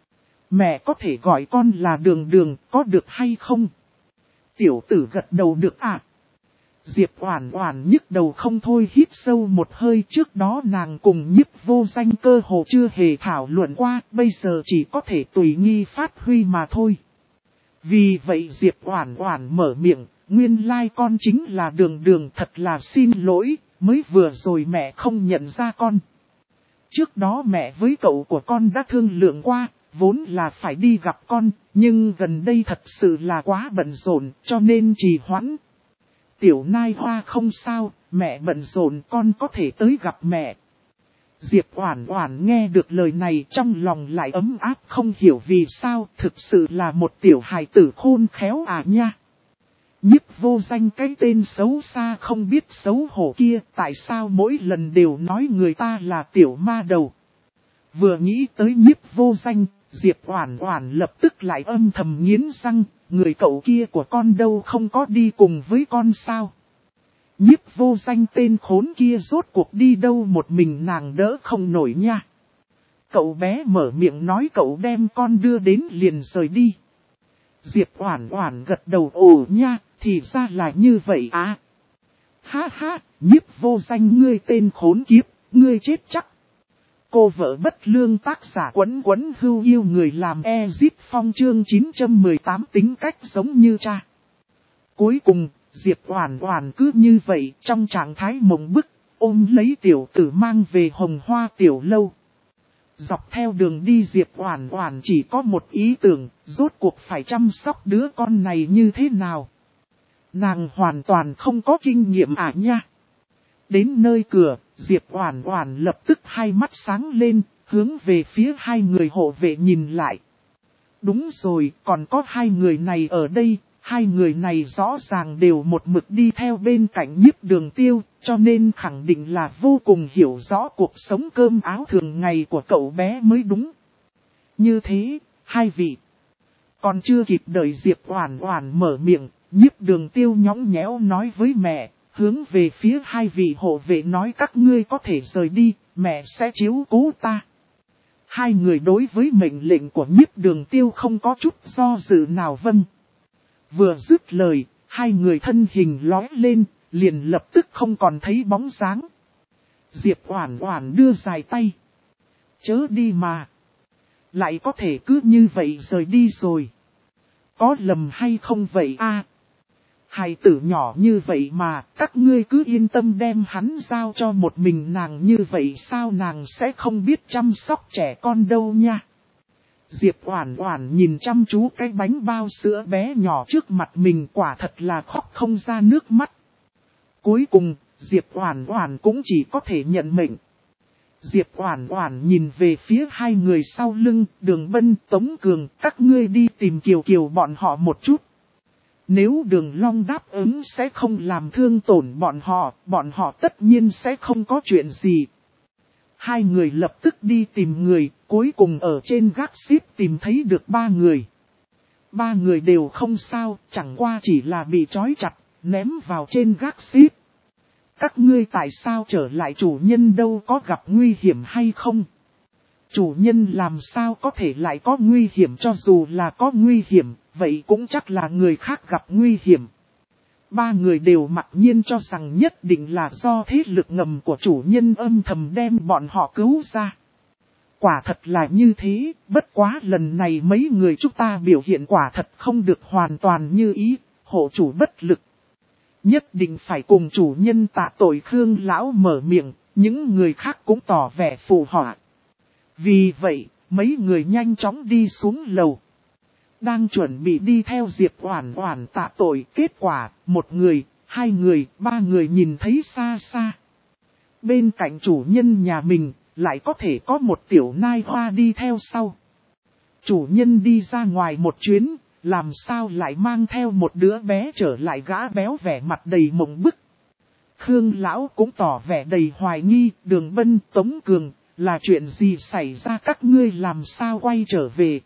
Mẹ có thể gọi con là Đường Đường, có được hay không? Tiểu tử gật đầu được à? Diệp Oản Oản nhức đầu không thôi, hít sâu một hơi, trước đó nàng cùng Nhiếp Vô Danh cơ hồ chưa hề thảo luận qua, bây giờ chỉ có thể tùy nghi phát huy mà thôi. Vì vậy Diệp Oản Oản mở miệng, nguyên lai con chính là Đường Đường, thật là xin lỗi, mới vừa rồi mẹ không nhận ra con. Trước đó mẹ với cậu của con đã thương lượng qua, vốn là phải đi gặp con, nhưng gần đây thật sự là quá bận rộn, cho nên trì hoãn. Tiểu Nai Hoa không sao, mẹ bận rộn con có thể tới gặp mẹ. Diệp Oản Oản nghe được lời này trong lòng lại ấm áp, không hiểu vì sao, thực sự là một tiểu hài tử khôn khéo à nha. Nhiếp Vô Danh cái tên xấu xa không biết xấu hổ kia, tại sao mỗi lần đều nói người ta là tiểu ma đầu. Vừa nghĩ tới Nhiếp Vô Danh, Diệp Oản Oản lập tức lại âm thầm nghiến răng, người cậu kia của con đâu không có đi cùng với con sao. Nhiếp Vô Danh tên khốn kia rốt cuộc đi đâu một mình nàng đỡ không nổi nha. Cậu bé mở miệng nói cậu đem con đưa đến liền rời đi. Diệp Oản Oản gật đầu ồ nha, thì ra là như vậy à. Ha ha, Nhiếp Vô Danh ngươi tên khốn kiếp, ngươi chết chắc. Cô vợ bất lương tác giả Quấn Quấn Hưu yêu người làm Ezit Phong chương 918 tính cách giống như cha. Cuối cùng, Diệp Oản Oản cứ như vậy trong trạng thái mộng bức, ôm lấy tiểu tử mang về Hồng Hoa tiểu lâu. Dọc theo đường đi Diệp Oản Oản chỉ có một ý tưởng, rốt cuộc phải chăm sóc đứa con này như thế nào. Nàng hoàn toàn không có kinh nghiệm nha. Đến nơi cửa, Diệp Oản Oản lập tức hai mắt sáng lên, hướng về phía hai người hộ vệ nhìn lại. Đúng rồi, còn có hai người này ở đây, hai người này rõ ràng đều một mực đi theo bên cạnh Nhiếp Đường Tiêu, cho nên khẳng định là vô cùng hiểu rõ cuộc sống cơm áo thường ngày của cậu bé mới đúng. Như thế, hai vị. Còn chưa kịp đợi Diệp Oản Oản mở miệng, Nhiếp Đường Tiêu nhõng nhẽo nói với mẹ, hướng về phía hai vị hộ vệ nói các ngươi có thể rời đi, mẹ sẽ chiếu cố ta. Hai người đối với mệnh lệnh của Nhiếp Đường Tiêu không có chút do dự nào vâng. Vừa dứt lời, hai người thân hình lóe lên, liền lập tức không còn thấy bóng dáng. Diệp Oản Oản đưa dài tay. Chớ đi mà. Lại có thể cứ như vậy rời đi rồi. Có lầm hay không vậy a? Hài tử nhỏ như vậy mà, các ngươi cứ yên tâm đem hắn giao cho một mình nàng như vậy sao nàng sẽ không biết chăm sóc trẻ con đâu nha. Diệp Oản Oản nhìn chăm chú cái bánh bao sữa bé nhỏ trước mặt mình quả thật là khóc không ra nước mắt. Cuối cùng, Diệp Oản Oản cũng chỉ có thể nhận mệnh. Diệp Oản Oản nhìn về phía hai người sau lưng, Đường Bân, Tống Cường, các ngươi đi tìm Kiều Kiều bọn họ một chút. Nếu Đường Long đáp ứng sẽ không làm thương tổn bọn họ tất nhiên sẽ không có chuyện gì. Hai người lập tức đi tìm người, cuối cùng ở trên gác xếp tìm thấy được ba người. Ba người đều không sao, chẳng qua chỉ là bị trói chặt, ném vào trên gác xếp. Các ngươi tại sao trở lại chủ nhân đâu có gặp nguy hiểm hay không? Chủ nhân làm sao có thể lại có nguy hiểm cho dù là có nguy hiểm, vậy cũng chắc là người khác gặp nguy hiểm. Ba người đều mặc nhiên cho rằng nhất định là do thế lực ngầm của chủ nhân âm thầm đem bọn họ cứu ra. Quả thật là như thế, bất quá lần này mấy người chúng ta biểu hiện quả thật không được hoàn toàn như ý, hộ chủ bất lực. Nhất định phải cùng chủ nhân tạ tội. Khương lão mở miệng, những người khác cũng tỏ vẻ phù họa. Vì vậy, mấy người nhanh chóng đi xuống lầu. Đang chuẩn bị đi theo Diệp Oản Oản tạ tội, kết quả, một người, hai người, ba người nhìn thấy xa xa. Bên cạnh chủ nhân nhà mình, lại có thể có một tiểu nai hoa đi theo sau. Chủ nhân đi ra ngoài một chuyến, làm sao lại mang theo một đứa bé trở lại gã béo vẻ mặt đầy mộng bức. Khương lão cũng tỏ vẻ đầy hoài nghi, Đường Bân, Tống Cường, là chuyện gì xảy ra các ngươi làm sao quay trở về.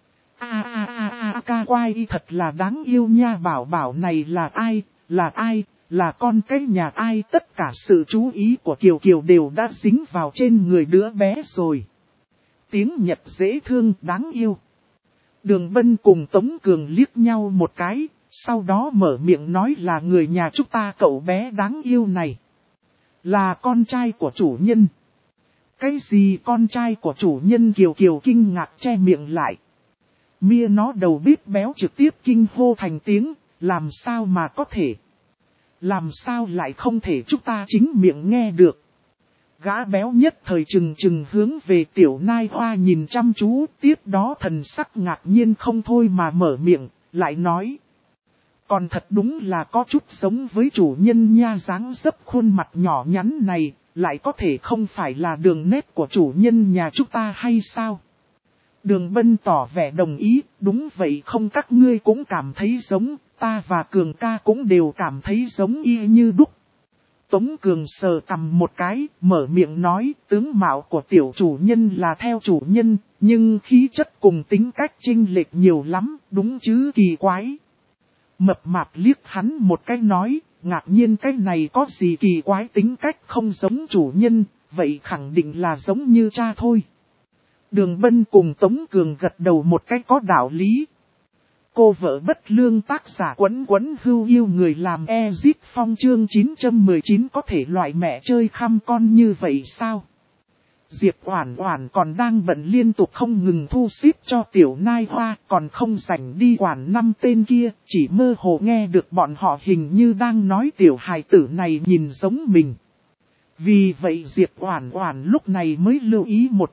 Ca quay thật là đáng yêu nha, bảo bảo này là ai, là con cái nhà ai, tất cả sự chú ý của Kiều Kiều đều đã dính vào trên người đứa bé rồi. Tiếng Nhật dễ thương, đáng yêu. Đường Bân cùng Tống Cường liếc nhau một cái, sau đó mở miệng nói là người nhà chúng ta cậu bé đáng yêu này. Là con trai của chủ nhân. Cái gì con trai của chủ nhân? Kiều Kiều kinh ngạc che miệng lại. Mia nó đầu bếp béo trực tiếp kinh hô thành tiếng, làm sao mà có thể? Làm sao lại không thể, chúng ta chính miệng nghe được. Gã béo nhất thời chừng hướng về tiểu nai hoa nhìn chăm chú, tiếp đó thần sắc ngạc nhiên không thôi mà mở miệng, lại nói. Còn thật đúng là có chút giống với chủ nhân nha, dáng dấp khuôn mặt nhỏ nhắn này, lại có thể không phải là đường nét của chủ nhân nhà chúng ta hay sao? Đường Bân tỏ vẻ đồng ý, đúng vậy không các ngươi cũng cảm thấy giống, ta và Cường ca cũng đều cảm thấy giống y như đúc. Tống Cường sờ cằm một cái, mở miệng nói, tướng mạo của tiểu chủ nhân là theo chủ nhân, nhưng khí chất cùng tính cách chênh lệch nhiều lắm, đúng chứ, kỳ quái. Mập mạp liếc hắn một cái nói, ngạc nhiên cái này có gì kỳ quái, tính cách không giống chủ nhân, vậy khẳng định là giống như cha thôi. Đường Bân cùng Tống Cường gật đầu một cái có đạo lý. Cô vợ bất lương tác giả Quấn Quấn Hưu yêu người làm Ezit Phong chương 919 có thể loại mẹ chơi khăm con như vậy sao? Diệp Oản Oản còn đang bận liên tục không ngừng thu xếp cho tiểu nai hoa, còn không rảnh đi quản năm tên kia, chỉ mơ hồ nghe được bọn họ hình như đang nói tiểu hài tử này nhìn giống mình. Vì vậy Diệp Oản Oản lúc này mới lưu ý một chút,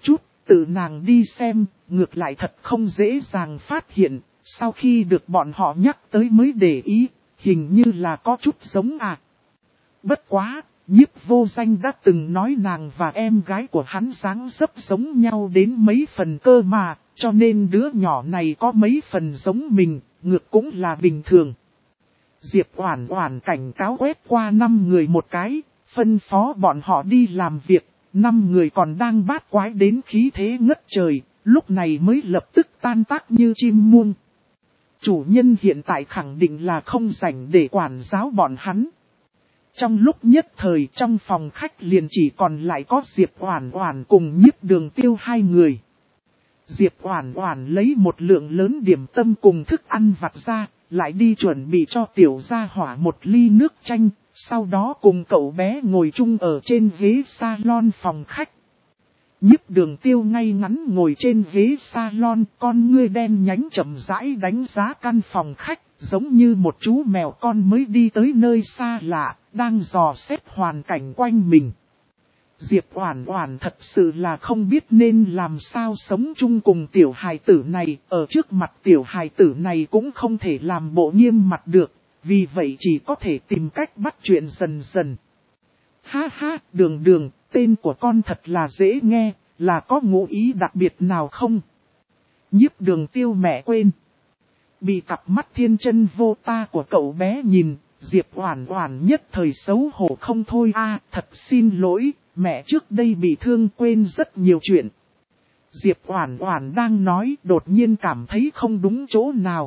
tự nàng đi xem, ngược lại thật không dễ dàng phát hiện, sau khi được bọn họ nhắc tới mới để ý, hình như là có chút giống à. Bất quá, Nhiếp Vô Danh đã từng nói nàng và em gái của hắn dáng dấp giống nhau đến mấy phần cơ mà, cho nên đứa nhỏ này có mấy phần giống mình, ngược cũng là bình thường. Diệp Oản Oản cảnh cáo quét qua 5 người một cái, phân phó bọn họ đi làm việc, 5 người còn đang bát quái đến khí thế ngất trời, lúc này mới lập tức tan tác như chim muông. Chủ nhân hiện tại khẳng định là không rảnh để quản giáo bọn hắn. Trong lúc nhất thời trong phòng khách liền chỉ còn lại có Diệp Oản Oản cùng Nhiếp Đường Tiêu hai người. Diệp Oản Oản lấy một lượng lớn điểm tâm cùng thức ăn vặt ra, lại đi chuẩn bị cho tiểu gia hỏa một ly nước chanh, sau đó cùng cậu bé ngồi chung ở trên ghế salon phòng khách. Nhiếp Đường Tiêu ngay ngắn ngồi trên ghế salon, con ngươi đen nhánh chậm rãi đánh giá căn phòng khách, giống như một chú mèo con mới đi tới nơi xa lạ, đang dò xét hoàn cảnh quanh mình. Diệp Oản Oản thật sự là không biết nên làm sao sống chung cùng tiểu hài tử này, ở trước mặt tiểu hài tử này cũng không thể làm bộ nghiêm mặt được, vì vậy chỉ có thể tìm cách bắt chuyện dần dần. Ha ha, Đường Đường, tên của con thật là dễ nghe, là có ngụ ý đặc biệt nào không? Nhiếp Đường Tiêu mẹ quên. Bị cặp mắt thiên chân vô ta của cậu bé nhìn, Diệp Oản Oản nhất thời xấu hổ không thôi a, thật xin lỗi, mẹ trước đây bị thương quên rất nhiều chuyện. Diệp Oản Oản đang nói, đột nhiên cảm thấy không đúng chỗ nào.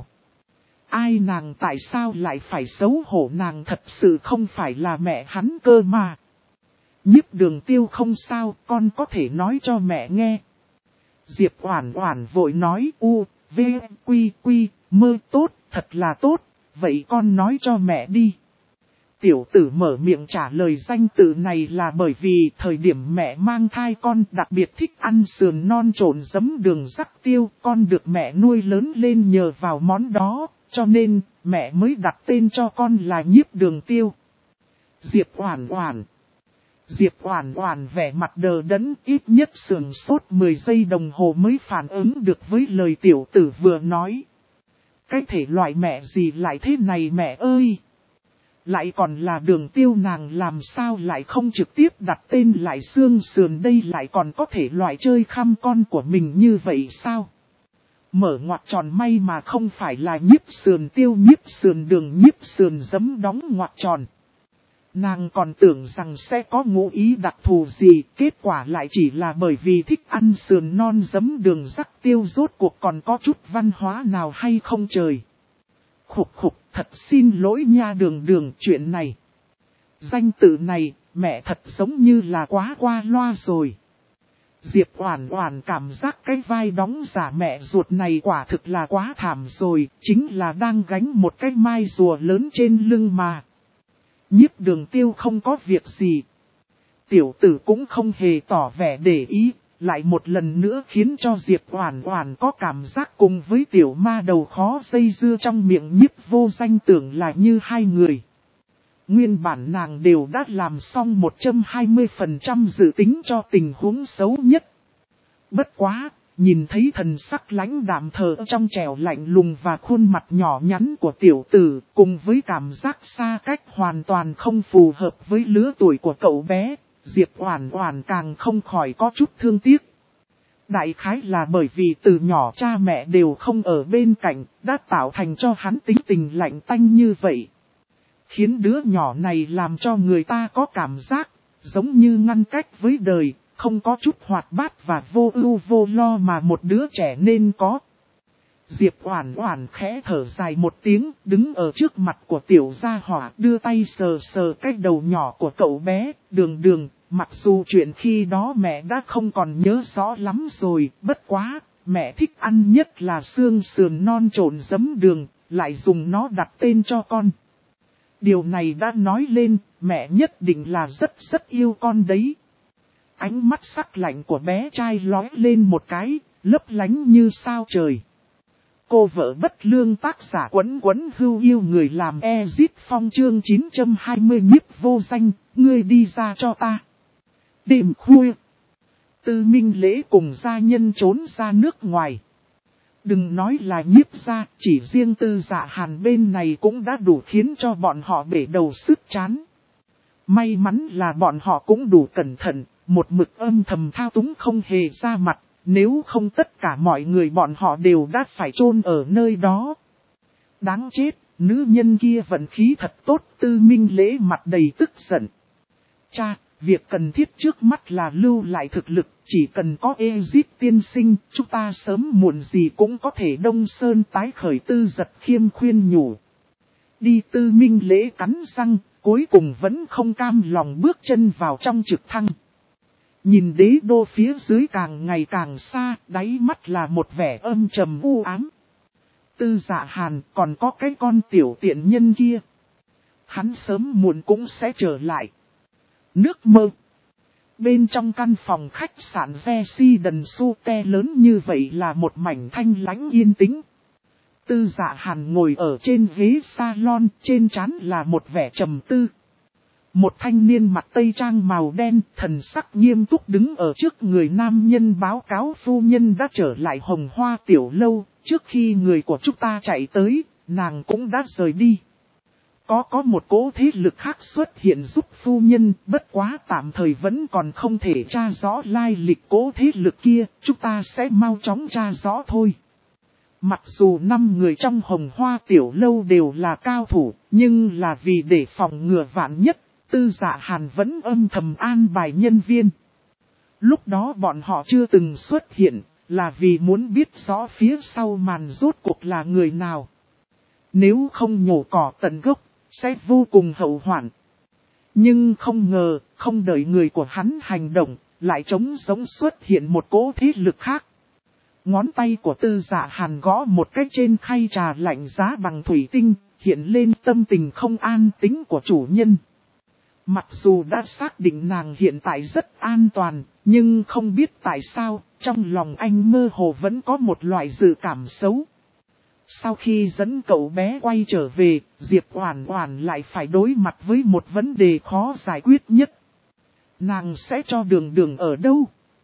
Ai nàng tại sao lại phải xấu hổ, nàng thật sự không phải là mẹ hắn cơ mà. Nhiếp Đường Tiêu không sao, con có thể nói cho mẹ nghe. Diệp Oản Oản vội nói u, v, quy quy, mơ tốt, thật là tốt, vậy con nói cho mẹ đi. Tiểu tử mở miệng trả lời danh tự này là bởi vì thời điểm mẹ mang thai con đặc biệt thích ăn sườn non trộn giấm đường rắc tiêu, con được mẹ nuôi lớn lên nhờ vào món đó, cho nên mẹ mới đặt tên cho con là Nhiếp Đường Tiêu. Diệp Oản Oản. Diệp Oản Oản vẻ mặt đờ đẫn, ít nhất sững sốt 10 giây đồng hồ mới phản ứng được với lời tiểu tử vừa nói. Cái thể loại mẹ gì lại thế này mẹ ơi? Lại còn là Đường Tiêu, nàng làm sao lại không trực tiếp đặt tên lại xương sườn, đây lại còn có thể loại chơi khăm con của mình như vậy sao? Mở ngoặc tròn may mà không phải là Nhiếp Sườn Tiêu, Nhiếp Sườn Đường, Nhiếp Sườn Giấm đóng ngoặc tròn. Nàng còn tưởng rằng sẽ có ngụ ý đặc thù gì, kết quả lại chỉ là bởi vì thích ăn sườn non giấm đường rắc tiêu, rốt cuộc còn có chút văn hóa nào hay không trời. Khục khục, thật xin lỗi nha Đường Đường, chuyện này. Danh tự này, mẹ thật giống như là quá qua loa rồi. Diệp Oản Oản cảm giác cái vai đóng giả mẹ ruột này quả thực là quá thảm rồi, chính là đang gánh một cái mai rùa lớn trên lưng mà. Nhiếp Đường Tiêu không có việc gì. Tiểu tử cũng không hề tỏ vẻ để ý, lại một lần nữa khiến cho Diệp Oản Oản có cảm giác cùng với tiểu ma đầu khó dây dưa trong miệng Nhiếp Vô Danh tưởng là như hai người. Nguyên bản nàng đều đã làm xong 120% dự tính cho tình huống xấu nhất. Bất quá, nhìn thấy thần sắc lãnh đạm thờ trong trẻo lạnh lùng và khuôn mặt nhỏ nhắn của tiểu tử, cùng với cảm giác xa cách hoàn toàn không phù hợp với lứa tuổi của cậu bé, Diệp Oản Oản càng không khỏi có chút thương tiếc. Đại khái là bởi vì từ nhỏ cha mẹ đều không ở bên cạnh, đã tạo thành cho hắn tính tình lạnh tanh như vậy. Khiến đứa nhỏ này làm cho người ta có cảm giác, giống như ngăn cách với đời, không có chút hoạt bát và vô ưu vô lo mà một đứa trẻ nên có. Diệp Oản Oản khẽ thở dài một tiếng, đứng ở trước mặt của tiểu gia hỏa, đưa tay sờ sờ cái đầu nhỏ của cậu bé, Đường Đường, mặc dù chuyện khi đó mẹ đã không còn nhớ rõ lắm rồi, bất quá, mẹ thích ăn nhất là xương sườn non trộn giấm đường, lại dùng nó đặt tên cho con. Điều này đã nói lên, mẹ nhất định là rất yêu con đấy. Ánh mắt sắc lạnh của bé trai lóe lên một cái, lấp lánh như sao trời. Cô vợ bất lương tác giả Quấn Quấn Hưu yêu người làm Ezit Phong chương 920 Nhiếp Vô Danh, ngươi đi ra cho ta. Đêm khuya. Tư Minh Lễ cùng gia nhân trốn ra nước ngoài. Đừng nói là Nhiếp gia, chỉ riêng Tư Dạ Hàn bên này cũng đã đủ khiến cho bọn họ bể đầu sức chán. May mắn là bọn họ cũng đủ cẩn thận, một mực âm thầm thao túng không hề ra mặt, nếu không tất cả mọi người bọn họ đều đã phải chôn ở nơi đó. Đáng chết, nữ nhân kia vận khí thật tốt. Tư Minh Lễ mặt đầy tức giận. Cha, việc cần thiết trước mắt là lưu lại thực lực, chỉ cần có Ezit tiên sinh, chúng ta sớm muộn gì cũng có thể đông sơn tái khởi. Tư Giật Khiêm khuyên nhủ. Đi. Tư Minh Lễ cắn răng, cuối cùng vẫn không cam lòng bước chân vào trong trực thăng. Nhìn đế đô phía dưới càng ngày càng xa, đáy mắt là một vẻ âm trầm u ám. Tư Dạ Hàn, còn có cái con tiểu tiện nhân kia. Hắn sớm muộn cũng sẽ trở lại. Nước mơ. Bên trong căn phòng khách sạn Residence lớn như vậy là một mảnh thanh lãnh yên tĩnh. Tư Dạ Hàn ngồi ở trên ghế salon, trên trán là một vẻ trầm tư. Một thanh niên mặc tây trang màu đen, thần sắc nghiêm túc đứng ở trước người nam nhân báo cáo phu nhân đã trở lại Hồng Hoa tiểu lâu, trước khi người của chúng ta chạy tới, nàng cũng đã rời đi. Có một cỗ thế lực khác xuất hiện giúp phu nhân, bất quá tạm thời vẫn còn không thể tra rõ lai lịch cỗ thế lực kia, chúng ta sẽ mau chóng tra rõ thôi. Mặc dù 5 người trong Hồng Hoa tiểu lâu đều là cao thủ, nhưng là vì để phòng ngừa vạn nhất, Tư Dạ Hàn vẫn âm thầm an bài nhân viên. Lúc đó bọn họ chưa từng xuất hiện, là vì muốn biết rõ phía sau màn rốt cuộc là người nào. Nếu không nhổ cỏ tận gốc, sẽ vô cùng hậu hoạn. Nhưng không ngờ, không đợi người của hắn hành động, lại trống giống xuất hiện một cỗ thế lực khác. Ngón tay của Tư Dạ Hàn gõ một cái trên khay trà lạnh giá bằng thủy tinh, hiện lên tâm tình không an tính của chủ nhân. Mặc dù đã xác định nàng hiện tại rất an toàn, nhưng không biết tại sao, trong lòng anh mơ hồ vẫn có một loại dự cảm xấu. Sau khi dẫn cậu bé quay trở về, Diệp Oản Oản lại phải đối mặt với một vấn đề khó giải quyết nhất. Nàng sẽ cho Đường Đường ở đâu?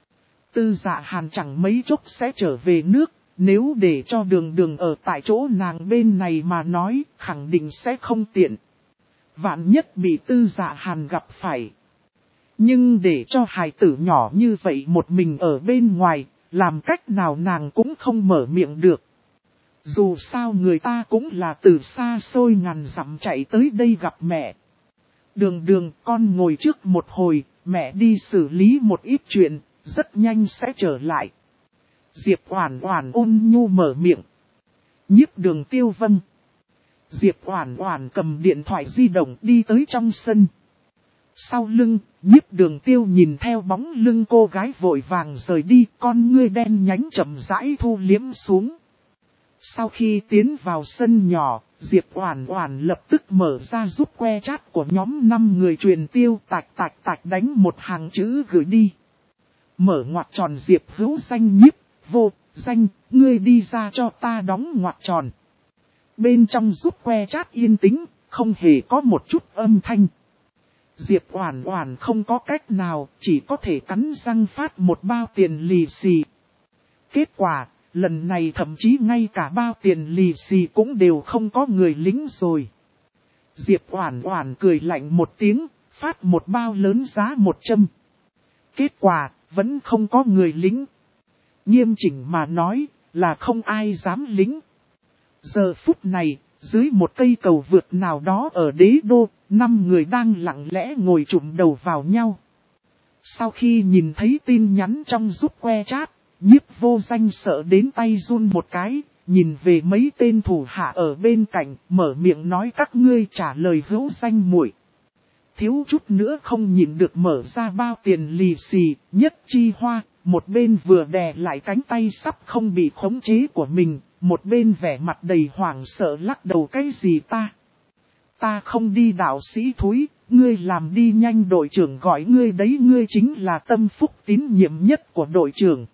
Tư Dạ Hàn chẳng mấy chốc sẽ trở về nước, nếu để cho Đường Đường ở tại chỗ nàng bên này mà nói, khẳng định sẽ không tiện. Vạn nhất bị Tư Dạ Hàn gặp phải. Nhưng để cho hài tử nhỏ như vậy một mình ở bên ngoài, làm cách nào nàng cũng không mở miệng được. Dù sao người ta cũng là từ xa xôi ngàn dặm chạy tới đây gặp mẹ. Đường Đường, con ngồi trước một hồi, mẹ đi xử lý một ít chuyện, rất nhanh sẽ trở lại. Diệp Oản Oản ôn nhu mở miệng. Nhiếp Đường Tiêu vâng. Diệp Oản Oản cầm điện thoại di động đi tới trong sân. Sau lưng, Nhiếp Đường Tiêu nhìn theo bóng lưng cô gái vội vàng rời đi, con ngươi đen nhánh chậm rãi thu liếm xuống. Sau khi tiến vào sân nhỏ, Diệp Oản Oản lập tức mở ra giúp que chat của nhóm 5 người truyền tiêu, tạch đánh một hàng chữ gửi đi. Mở ngoặc tròn Diệp hữu danh Nhiếp, vô danh, ngươi đi ra cho ta đóng ngoặc tròn. Bên trong giúp que chat yên tĩnh, không hề có một chút âm thanh. Diệp Oản Oản không có cách nào, chỉ có thể cắn răng phát một bao tiền lì xì. Kết quả, lần này thậm chí ngay cả bao tiền lì xì cũng đều không có người lính rồi. Diệp Oản Oản cười lạnh một tiếng, phát một bao lớn giá 100. Kết quả, vẫn không có người lính. Nghiêm chỉnh mà nói, là không ai dám lính. Giờ phút này, dưới một cây cầu vượt nào đó ở đế đô, 5 người đang lặng lẽ ngồi chụm đầu vào nhau. Sau khi nhìn thấy tin nhắn trong giúp que chat, Nhiếp vô danh sợ đến tay run một cái, nhìn về mấy tên thủ hạ ở bên cạnh, mở miệng nói các ngươi trả lời hữu danh muội. Thiếu chút nữa không nhìn được mở ra bao tiền lì xì, Nhất Chi Hoa, một bên vừa đè lại cánh tay sắp không bị khống chế của mình, một bên vẻ mặt đầy hoảng sợ lắc đầu cái gì ta. Ta không đi đạo sĩ thúi, ngươi làm đi nhanh đội trưởng gọi ngươi đấy, ngươi chính là tâm phúc tín nhiệm nhất của đội trưởng.